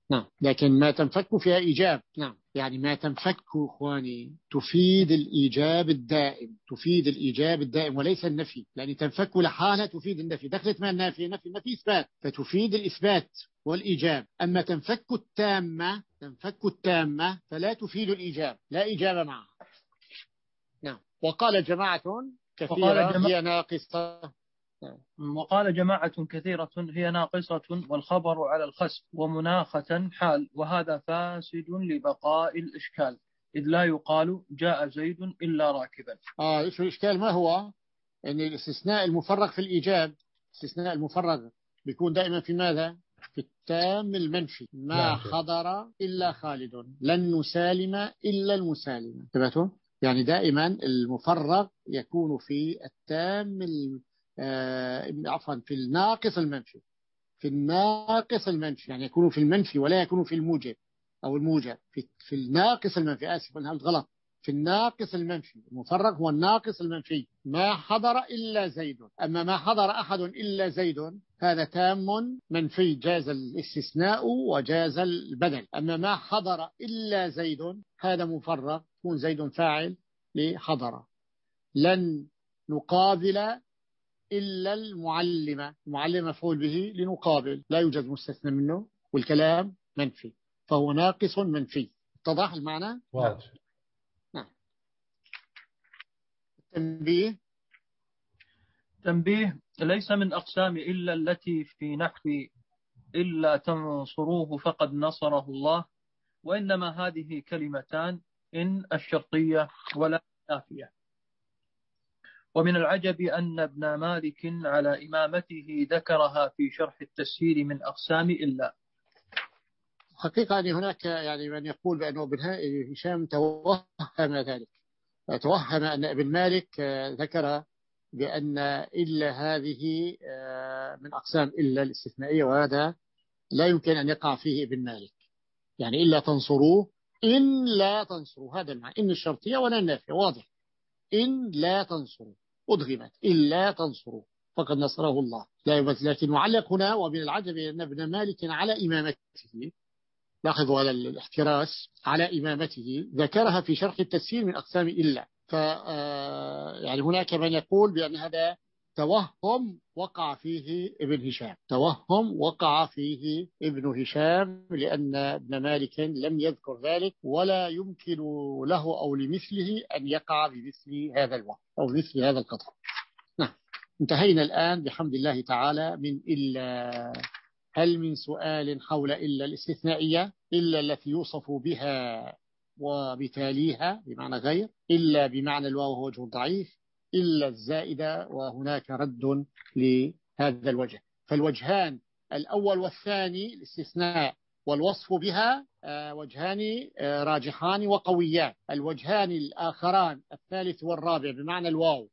نعم، لكن ما تنفك فيها إيجاب. نعم، يعني ما تنفك إخواني تفيد الإيجاب الدائم، تفيد الإيجاب الدائم وليس النفي، لأن تنفك لحالها تفيد النفي. دخلت ما النافي؟ نفي النفي إثبات، فتفيد الإثبات والإيجاب. أما تنفك التامة، تنفك التامة فلا تفيد الإيجاب، لا إيجاب معها. نعم. وقال جماعة كثيرة هي ناقصة. وقال جماعة كثيرة هي ناقصة والخبر على الخسف ومناخة حال، وهذا فاسد لبقاء الإشكال، إذ لا يقال جاء زيد إلا راكبا. آه إيش الإشكال؟ ما هو أن الاستثناء المفرغ في الإيجاب، الاستثناء المفرغ بيكون دائما في ماذا؟ في التام المنفي. ما حضر إلا خالد، لن نسالم إلا المسالم. انتبهتوا؟ يعني دائما المفرغ يكون في التام آه عفوا في الناقص المنفي، في الناقص المنفي، يعني يكون في المنفي ولا يكون في الموجب أو الموجب، في, في الناقص المنفي. آسف أنا قلت غلط، في الناقص المنفي. المفرغ هو الناقص المنفي. ما حضر إلا زيد. أما ما حضر أحد إلا زيد هذا تام منفي، جاز الاستثناء وجاز البدل. أما ما حضر إلا زيد هذا مفرغ، يكون زيد فاعل لحضر. لن نقابل إلا المعلمة، المعلمة مفعول به لنقابل، لا يوجد مستثنى منه، والكلام منفي، فهو ناقص منفي. اتضح المعنى؟ واضح. نعم. التنبيه تنبيه: ليس من أقسام إلا التي في نحو إلا تنصروه فقد نصره الله، وإنما هذه كلمتان، إن الشرطية ولا النافية. ومن العجب أن ابن مالك على إمامته ذكرها في شرح التسهيل من أقسام إلا. حقيقة أن هناك يعني من يقول بأنه ابن هشام توهم ذلك، توهم أن ابن مالك ذكر بأن إلا هذه من أقسام إلا الاستثنائية، وهذا لا يمكن أن يقع فيه ابن مالك. يعني إلا تنصروه، إن لا تنصروا، هذا المعنى. إن الشرطية ولا النافية، واضح. إن لا تنصروا أدغمت، إلا تنصروا فقد نصره الله. لا يبث. لكن معلق هنا، ومن العجب أن ابن مالك على إمامته، لاحظوا على الاحتراس، على إمامته ذكرها في شرح التسهيل من أقسام إلا. ف يعني هناك من يقول بأن هذا توهم وقع فيه ابن هشام، توهم وقع فيه ابن هشام، لأن ابن مالك لم يذكر ذلك، ولا يمكن له أو لمثله أن يقع بمثل هذا الوقت أو مثل هذا القطع. نعم. انتهينا الآن بحمد الله تعالى من إلا. هل من سؤال حول إلا الاستثنائية؟ إلا التي يوصف بها وبتاليها بمعنى غير، إلا بمعنى الواو هو وجه ضعيف، إلا الزائدة، وهناك رد لهذا الوجه. فالوجهان الأول والثاني الاستثناء والوصف بها وجهان راجحان وقويان. الوجهان الآخران الثالث والرابع بمعنى الواو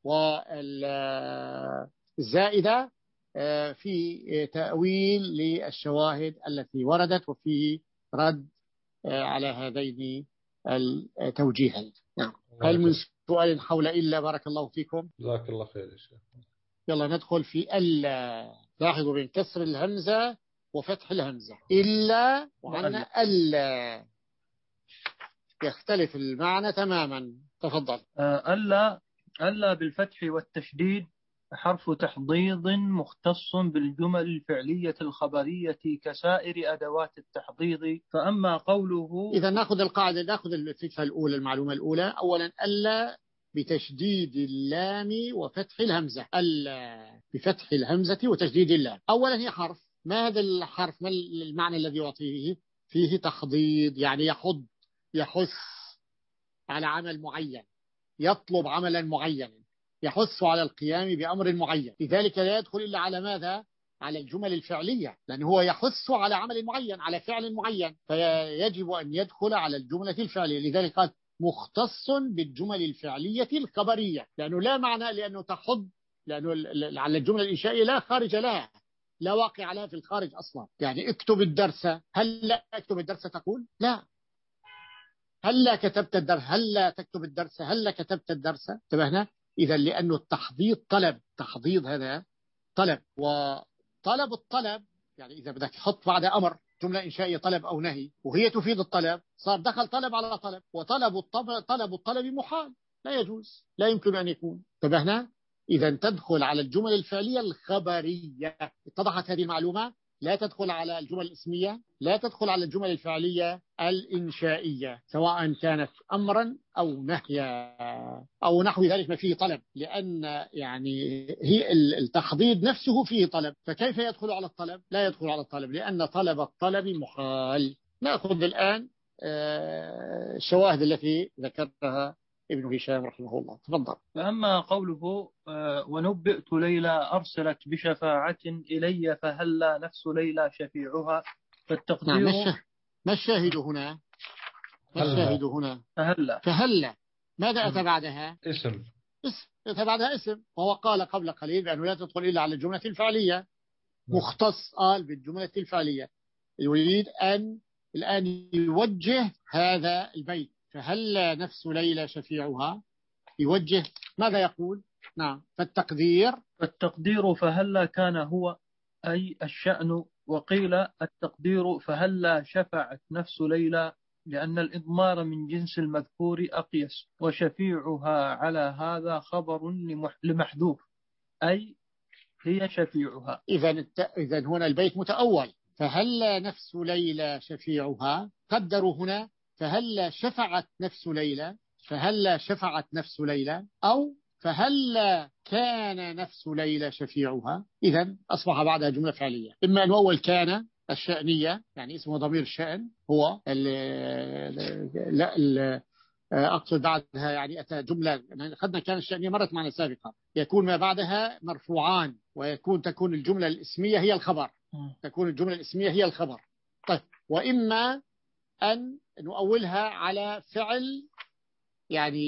والزائدة في تأويل للشواهد التي وردت، وفي رد على هذين التوجيهين. نعم. هل من سؤال حول إلا؟ بارك الله فيكم. جزاك الله خير يا شيخ. يلا ندخل في ألا. لاحظوا بين كسر الهمزة وفتح الهمزة. إلا وعنا ألا يختلف المعنى تماما. تفضل. ألا ألا بالفتح والتشديد حرف تحضيض مختص بالجمل الفعلية الخبرية كسائر أدوات التحضيض. فأما قوله، إذا نأخذ القاعدة، نأخذ الفكرة الأولى، المعلومة الأولى. أولا ألا بتشديد اللام وفتح الهمزة. ألا بفتح الهمزة وتشديد اللام. أولا هي حرف. ما هذا الحرف؟ ما المعنى الذي يعطيه؟ فيه تحضيض، يعني يحض، يحث على عمل معين، يطلب عملا معينا، يحث على القيام بأمر معين. لذلك لا يدخل إلا على ماذا؟ على الجمل الفعلية، لأنه هو يحث على عمل معين، على فعل معين، فيجب أن يدخل على الجملة الفعلية. لذلك قال مختص بالجمل الفعلية الخبرية، لأنه لا معنى لأنه تحض، لأنه على الجملة الإنشائية لا خارج لها، لا واقع لها في الخارج أصلا. يعني اكتب الدرس، هل لا اكتب الدرس تقول؟ لا. هل لا كتبت الدرس؟ هل لا تكتب الدرس؟ هل لا كتبت الدرس؟ انتبهنا؟ إذا لأنه التحضيض طلب، تحضيض هذا طلب، وطلب الطلب يعني إذا بدك تحط بعد أمر جملة إنشائية طلب أو نهي وهي تفيد الطلب، صار دخل طلب على طلب، وطلب الطلب, طلب الطلب محال، لا يجوز، لا يمكن أن يكون. انتبهنا؟ إذا تدخل على الجمل الفعلية الخبرية. اتضحت هذه المعلومة؟ لا تدخل على الجمل الاسمية، لا تدخل على الجمل الفعلية الإنشائية، سواء كانت أمرا أو نهيا أو نحو ذلك ما فيه طلب، لأن يعني هي التحضيض نفسه فيه طلب، فكيف يدخل على الطلب؟ لا يدخل على الطلب، لأن طلب الطلب محال. نأخذ الآن الشواهد التي ذكرها ابن هشام رحمه الله. تفضل. فأما قوله ونبئت ليلى أرسلت بشفاعة إلي فهلا نفس ليلى شفيعها، فالتقدير نعم. ما الشاهد هنا؟ ما الشاهد هنا؟ فهلا. فهلا ماذا أتى بعدها؟ اسم. اسم أتى بعدها اسم، وهو قال قبل قليل بأنه لا تدخل إلا على الجملة الفعلية. مختص قال بالجملة الفعلية، يريد أن الآن يوجه هذا البيت، فهلا نفس ليلى شفيعها، يوجه ماذا يقول؟ نعم. فالتقدير فالتقدير فهلا كان هو أي الشأن، وقيل التقدير فهلا شفعت نفس ليلى، لأن الإضمار من جنس المذكور أقيس، وشفيعها على هذا خبر لمحذوف أي هي شفيعها. إذا إذا هنا البيت متأول، فهلا نفس ليلى شفيعها، قدروا هنا فهلا شفعت نفس ليلى، فهلا شفعت نفس ليلى، أو فهلا كان نفس ليلى شفيعها. إذا أصبح بعدها جملة فعلية، إما أن أول كان الشأنية يعني اسمه ضمير الشأن هو ال لا ال أقصد بعدها يعني أتى جملة، أخذنا كان الشأنية مرت معنا سابقا، يكون ما بعدها مرفوعان، ويكون تكون الجملة الاسمية هي الخبر، تكون الجملة الاسمية هي الخبر. طيب، وإما أن نؤولها على فعل يعني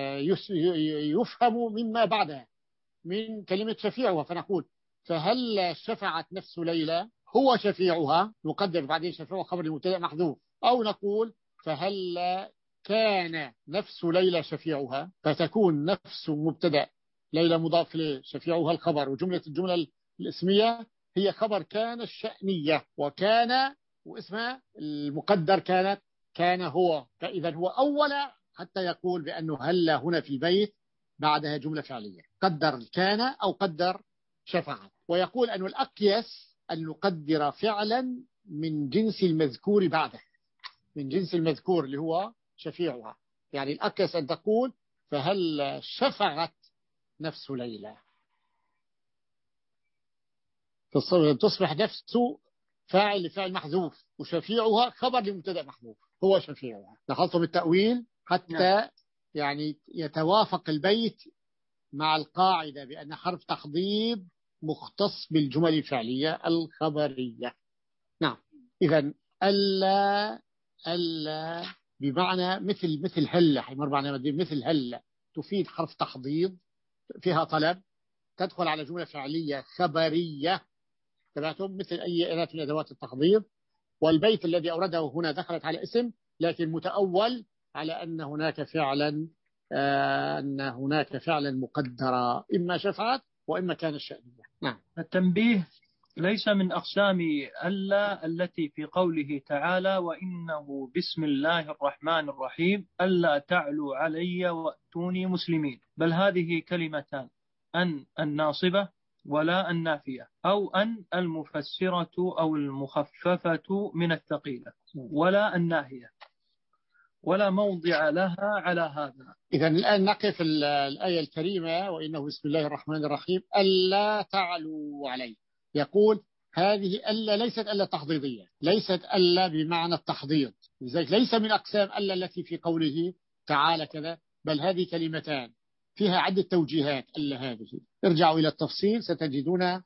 يفهم مما بعدها من كلمة شفيعها، فنقول فهل شفعت نفس ليلى هو شفيعها، نقدر بعدين شفيعها خبر المبتدأ محذوف، أو نقول فهل كان نفس ليلى شفيعها، فتكون نفس مبتدأ ليلى مضاف إليه شفيعها الخبر، وجملة الجملة الاسمية هي خبر كان الشأنية، وكان واسمها المقدر كانت كان هو، فإذا هو أول حتى يقول بأنه هلا هنا في البيت بعدها جملة فعلية، قدر كان أو قدر شفعت، ويقول أن الأقيس أن نقدر فعلا من جنس المذكور بعده، من جنس المذكور اللي هو شفيعها، يعني الأقيس أن تقول فهل شفعت نفس ليلى، تصبح نفسه فاعل لفعل محذوف، وشفيعها خبر لمبتدأ محذوف هو شفيعها. لاحظتم التأويل حتى يعني يتوافق البيت مع القاعدة بأن حرف تحضيض مختص بالجمل الفعلية الخبرية. نعم. إذا ألا ألا بمعنى مثل مثل هلا، حيمر معنا مثل هلا تفيد حرف تحضيض فيها طلب، تدخل على جملة فعلية خبرية، تبعتم مثل أي أداة من أدوات التحضيض. والبيت الذي أورده هنا دخلت على اسم، لكن متأول على أن هناك فعلا آه أن هناك فعلا مقدرة، إما شفعت وإما كان الشأنية. نعم. التنبيه ليس من أقسام ألا التي في قوله تعالى وإنه بسم الله الرحمن الرحيم ألا تعلوا علي وأتوني مسلمين، بل هذه كلمتان، أن الناصبة ولا النافية، أو أن المفسرة أو المخففة من الثقيلة، ولا الناهية، ولا موضع لها على هذا. إذا الآن نقف الآية الكريمة وإنه بسم الله الرحمن الرحيم ألا تعلوا علي، يقول هذه ألا ليست ألا تحضيضية، ليست ألا بمعنى التحضيض، لذلك ليس من أقسام ألا التي في قوله تعالى كذا، بل هذه كلمتان فيها عدة توجيهات. ألا هذه ارجعوا إلى التفصيل ستجدون آآ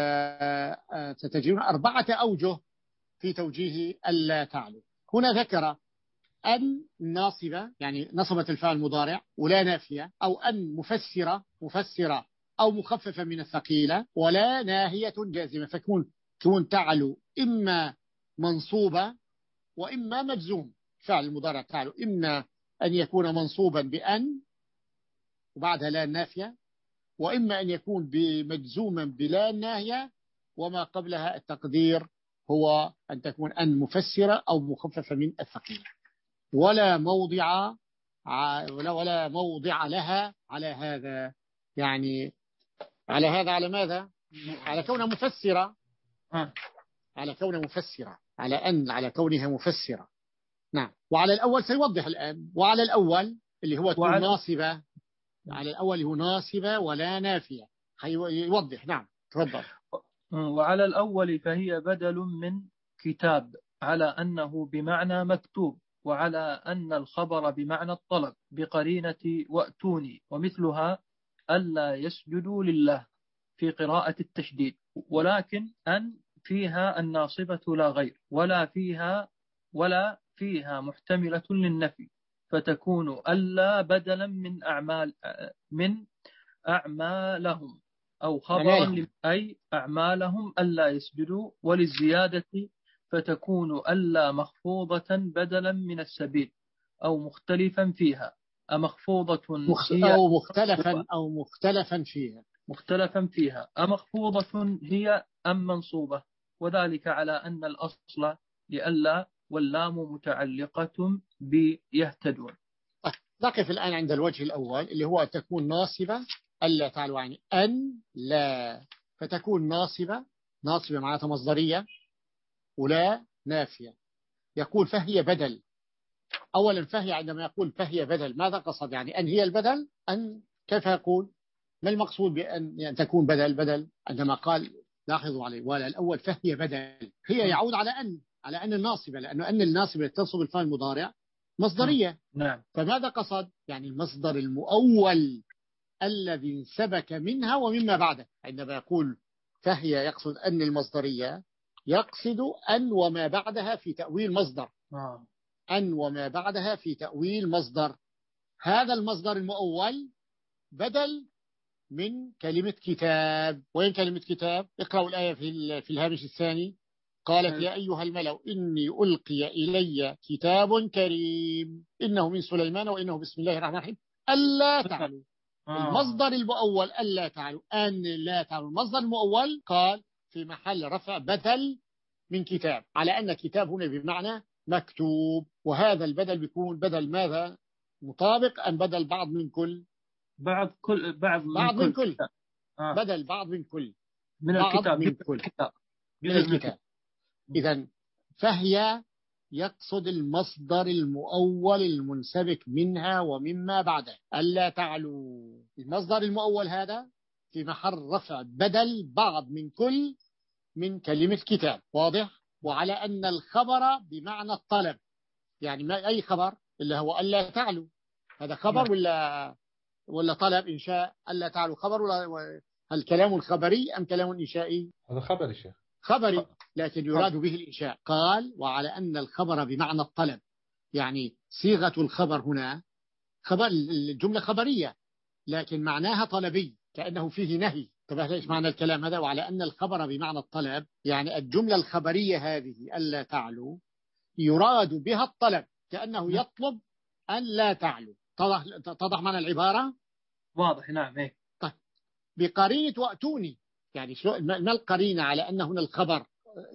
آآ ستجدون أربعة أوجه في توجيه ألا تعلوا. هنا ذكر أن ناصبة يعني نصبت الفعل المضارع ولا نافية، أو أن مفسرة مفسرة أو مخففة من الثقيلة، ولا ناهية جازمة، فكون تكون تعلو إما منصوبة وإما مجزوم. فعل المضارع تعلو إما أن يكون منصوبا بأن وبعدها لا نافية، وإما أن يكون بمجزوما بلا ناهية وما قبلها التقدير هو أن تكون أن مفسرة أو مخففة من الثقيلة، ولا موضع ولا موضع لها على هذا. يعني على هذا على ماذا؟ على كونها مفسرة، على كونها مفسرة، على أن على كونها مفسرة. نعم. وعلى الأول سيوضح الآن. وعلى الأول اللي هو تكون ناصبة، على الأول هو ناصبة ولا نافية، يوضح. نعم تفضل. وعلى الأول فهي بدل من كتاب على أنه بمعنى مكتوب، وعلى أن الخبر بمعنى الطلب بقرينة وأتوني، ومثلها ألا يسجدوا لله في قراءة التشديد. ولكن أن فيها الناصبة لا غير، ولا فيها ولا فيها محتملة للنفي، فتكون ألا بدلا من أعمال من أعمالهم أو خبرا أي أعمالهم ألا يسجدوا. وللزيادة فتكون ألا مخفوضة بدلا من السبيل أو مختلفا فيها. أمخفوضة هي أو مختلفا أو مختلفا فيها مختلفا فيها أمخفوضة هي أم منصوبة، وذلك على أن الأصل لألا واللام متعلقة بيهتدون. نقف الآن عند الوجه الأول اللي هو تكون ناصبة ألا تعلو، يعني أن لا، فتكون ناصبة. ناصبة معناتها مصدرية، ولا نافية. يقول فهي بدل. أولا فهي عندما يقول فهي بدل ماذا قصد؟ يعني أن هي البدل؟ أن كيف يقول؟ ما المقصود بأن يعني تكون بدل؟ بدل عندما قال لاحظوا عليه ولا الأول فهي بدل، هي يعود على أن على أن الناصبة، لأنه أن الناصبة تنصب الفعل المضارع مصدرية. نعم. فماذا قصد؟ يعني المصدر المؤول الذي انسبك منها ومما بعده. عندما يقول فهي يقصد أن المصدرية، يقصد أن وما بعدها في تأويل مصدر. آه. أن وما بعدها في تأويل مصدر. هذا المصدر المؤول بدل من كلمة كتاب. وين كلمة كتاب؟ اقرأوا الآية في في الهامش الثاني. قالت يا أيها الملأ إني ألقي إلي كتاب كريم إنه من سليمان وإنه بسم الله الرحمن الرحيم ألا تعلوا. المصدر المؤول ألا تعلوا، أن لا تعلوا. المصدر المؤول قال في محل رفع بدل من كتاب، على أن كتاب هنا بمعنى مكتوب. وهذا البدل بيكون بدل ماذا؟ مطابق أم بدل بعض من كل؟ بعض كل بعض من بعض كل, من كل. آه. بدل بعض من كل من بعض الكتاب من كل الكتاب. من الكتاب. إذن فهي يقصد المصدر المؤول المنسبك منها ومما بعده. ألا تعلوا. المصدر المؤول هذا في محل رفع بدل بعض من كل من كلمة كتاب. واضح؟ وعلى أن الخبر بمعنى الطلب، يعني ما أي خبر اللي هو ألا تعلوا، هذا خبر ولا ولا طلب إنشاء؟ ألا تعلوا خبر ولا هل كلام خبري أم كلام إنشائي؟ هذا خبري شيخ، خبري، لكن يراد به الإنشاء. قال وعلى أن الخبر بمعنى الطلب، يعني صيغة الخبر هنا خبر، الجملة خبرية لكن معناها طلبي، كأنه فيه نهي. طبعا إيش معنى الكلام هذا؟ وعلى أن الخبر بمعنى الطلب، يعني الجملة الخبرية هذه ألا تعلوا يراد بها الطلب، كأنه يطلب أن لا تعلوا. تضح, تضح معنى العبارة؟ واضح. نعم. إيه؟ طيب بقرينة وأتوني، يعني ما القرينة على أن هنا الخبر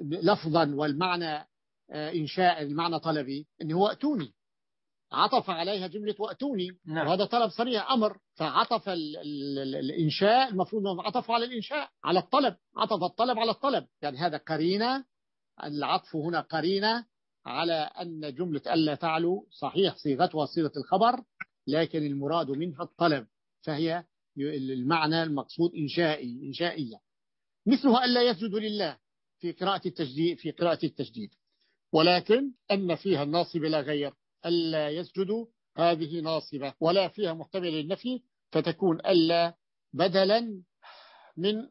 لفظا والمعنى إنشاء المعنى طلبي؟ أنه وأتوني، عطف عليها جملة وأتوني. نعم. وهذا طلب صريح أمر، فعطف ال ال ال الإنشاء المفروض عطف على الإنشاء على الطلب، عطف الطلب على الطلب، يعني هذا قرينة. العطف هنا قرينة على أن جملة ألا تعلو صحيح صيغتها صيغة الخبر، لكن المراد منها الطلب، فهي المعنى المقصود إنشائي إنشائية. مثلها ألا يسجد لله في قراءة التجديد في قراءة التجديد ولكن أن فيها الناصب لا غير. ألا يسجدوا هذه ناصبة ولا فيها محتمل للنفي، فتكون ألا بدلا من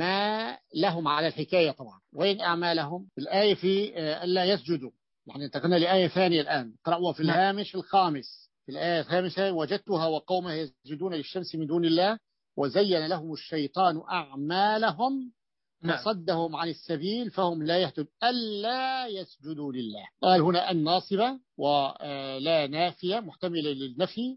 أعمالهم على الحكاية. طبعا وين أعمالهم؟ الآية في ألا يسجدوا، يعني انتقلنا لآية ثانية الآن. قرأوا في الهامش الخامس. في الآية الخامسة وجدتها وقومها يسجدون للشمس من دون الله وزين لهم الشيطان أعمالهم فصدهم عن السبيل فهم لا يهتدون. ألا يسجدوا لله. قال هنا الناصبة ولا نافية محتملة للنفي،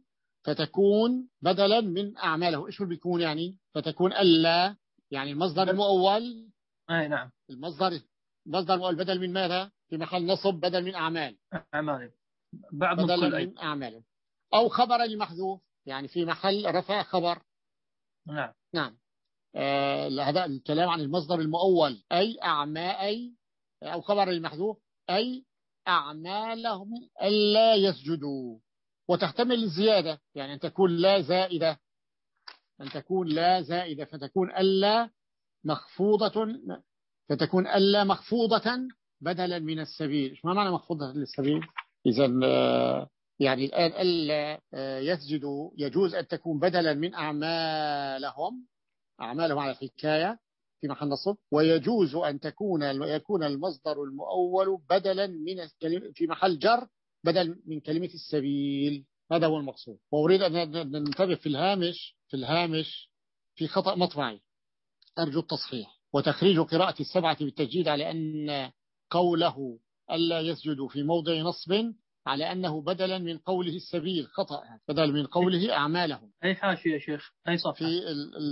فتكون بدلا من أعماله. إيش بيكون يعني؟ فتكون ألا يعني المصدر المؤول. أي نعم. المصدر مصدر مؤول بدل من ماذا؟ في محل نصب بدل من أعمال أعمال بعض بدل من, كل من أي. أعمال أو خبر المحذوف، يعني في محل رفع خبر. نعم نعم. آه هذا الكلام عن المصدر المؤول، أي أعمال، أي أو خبر المحذوف أي أعمالهم ألا يسجدوا. وتحتمل الزيادة، يعني أن تكون لا زائدة، أن تكون لا زائدة فتكون ألا مخفوضة، فتكون ألا مخفوضة بدلا من السبيل. إيش ما معنى مخفوضة للسبيل؟ إذن يعني الآن ألا يسجد يجوز أن تكون بدلا من أعمالهم، أعمالهم على الحكاية في محل نصب، ويجوز أن تكون يكون المصدر المؤول بدلا من الكلمة في محل جر بدل من كلمة السبيل. هذا هو المقصود. وأريد أن ننتبه في الهامش في الهامش في خطأ مطبعي أرجو التصحيح. وتخريج قراءة السبعة بالتجديد على أن قوله ألا يسجد في موضع نصب على أنه بدلا من قوله السبيل خطأ، بدل من قوله أعمالهم. أي حاشية يا شيخ؟ أي صفحة؟ في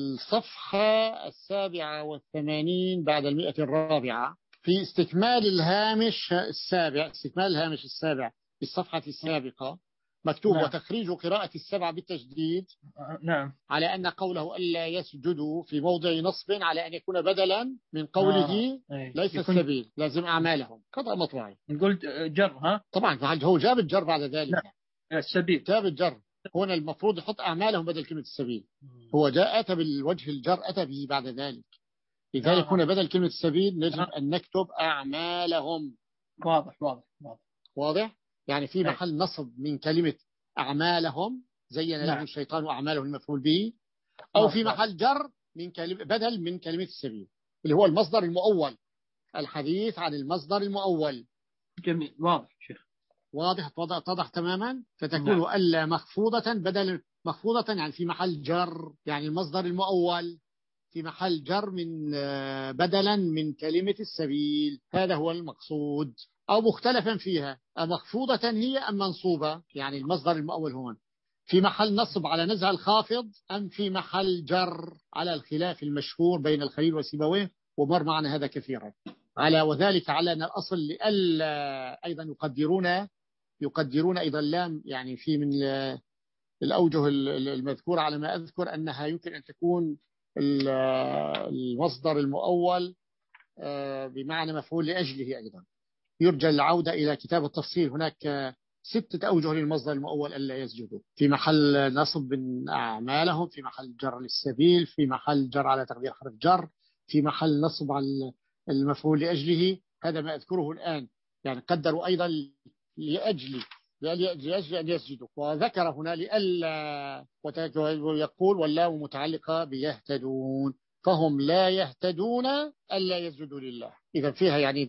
الصفحة السابعة والثمانين بعد المئة الرابعة في استكمال الهامش السابع، استكمال الهامش السابع في الصفحة السابقة مكتوب نعم. وتخريج قراءة السبعة بالتجديد نعم على أن قوله ألا يسجدوا في موضع نصب على أن يكون بدلا من قوله آه. ليس يكون... السبيل لازم أعمالهم. خطأ مطبعي. قلت جر ها طبعا هو جاب الجر بعد ذلك. لا. السبيل جاب الجر. هنا المفروض يحط أعمالهم بدل كلمة السبيل. هو جاء أتى بالوجه الجر أتى به بعد ذلك. إذا آه. يكون بدل كلمة السبيل يجب آه. أن نكتب أعمالهم. واضح واضح واضح واضح يعني في محل نصب من كلمة أعمالهم زين لهم الشيطان وأعماله المفعول به، أو في محل جر من كلمة بدل من كلمة السبيل اللي هو المصدر المؤول. الحديث عن المصدر المؤول. جميل واضح شيخ. واضح اتضح تماما. فتكون نعم. ألا مخفوضة بدل مخفوضة يعني في محل جر، يعني المصدر المؤول في محل جر من بدلا من كلمة السبيل. هذا هو المقصود. أو مختلفا فيها مخفوضة هي أم منصوبة، يعني المصدر المؤول هون في محل نصب على نزع الخافض أم في محل جر، على الخلاف المشهور بين الخليل وسيبويه ومر معنا هذا كثيرا. على وذلك على أن الأصل لألا أيضا يقدرون يقدرون أيضا لام، يعني في من الأوجه المذكورة على ما أذكر أنها يمكن أن تكون المصدر المؤول بمعنى مفعول لأجله. أيضا يرجى العودة إلى كتاب التفصيل. هناك ستة أوجه للمصدر المؤول ألا يسجدوا: في محل نصب أعمالهم، في محل جر للسبيل، في محل جر على تقدير حرف جر، في محل نصب على المفعول لأجله. هذا ما أذكره الآن. يعني قدروا أيضا لأجل لأجل أن يسجدوا، وذكر هنا لألا، ويقول واللام متعلقة بيهتدون، فهم لا يهتدون ألا يسجدوا لله. إذا فيها يعني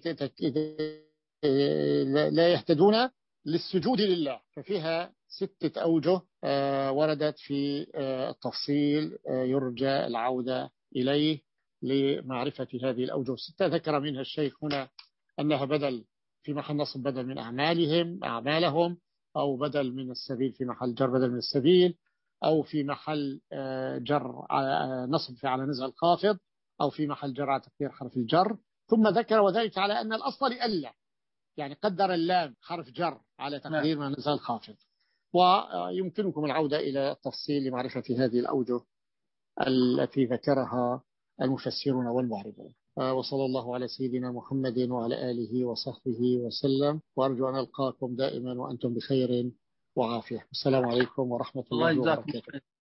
لا يهتدون للسجود لله، ففيها ستة أوجه وردت في التفصيل يرجى العودة إليه لمعرفة هذه الأوجه الستة. ذكر منها الشيخ هنا أنها بدل في محل نصب بدل من أعمالهم أعمالهم، أو بدل من السبيل في محل جر بدل من السبيل، أو في محل جر نصب في على نزع الخافض، أو في محل جر على تقدير حرف الجر. ثم ذكر وذلك على أن الأصل لألا، يعني قدر اللام حرف جر على تقدير ما نزع الخافض. ويمكنكم العودة إلى التفصيل لمعرفة هذه الأوجه التي ذكرها المفسرون والمعربون. وصلى الله على سيدنا محمد وعلى آله وصحبه وسلم، وأرجو أن ألقاكم دائما وأنتم بخير وعافية. السلام عليكم ورحمة الله وبركاته.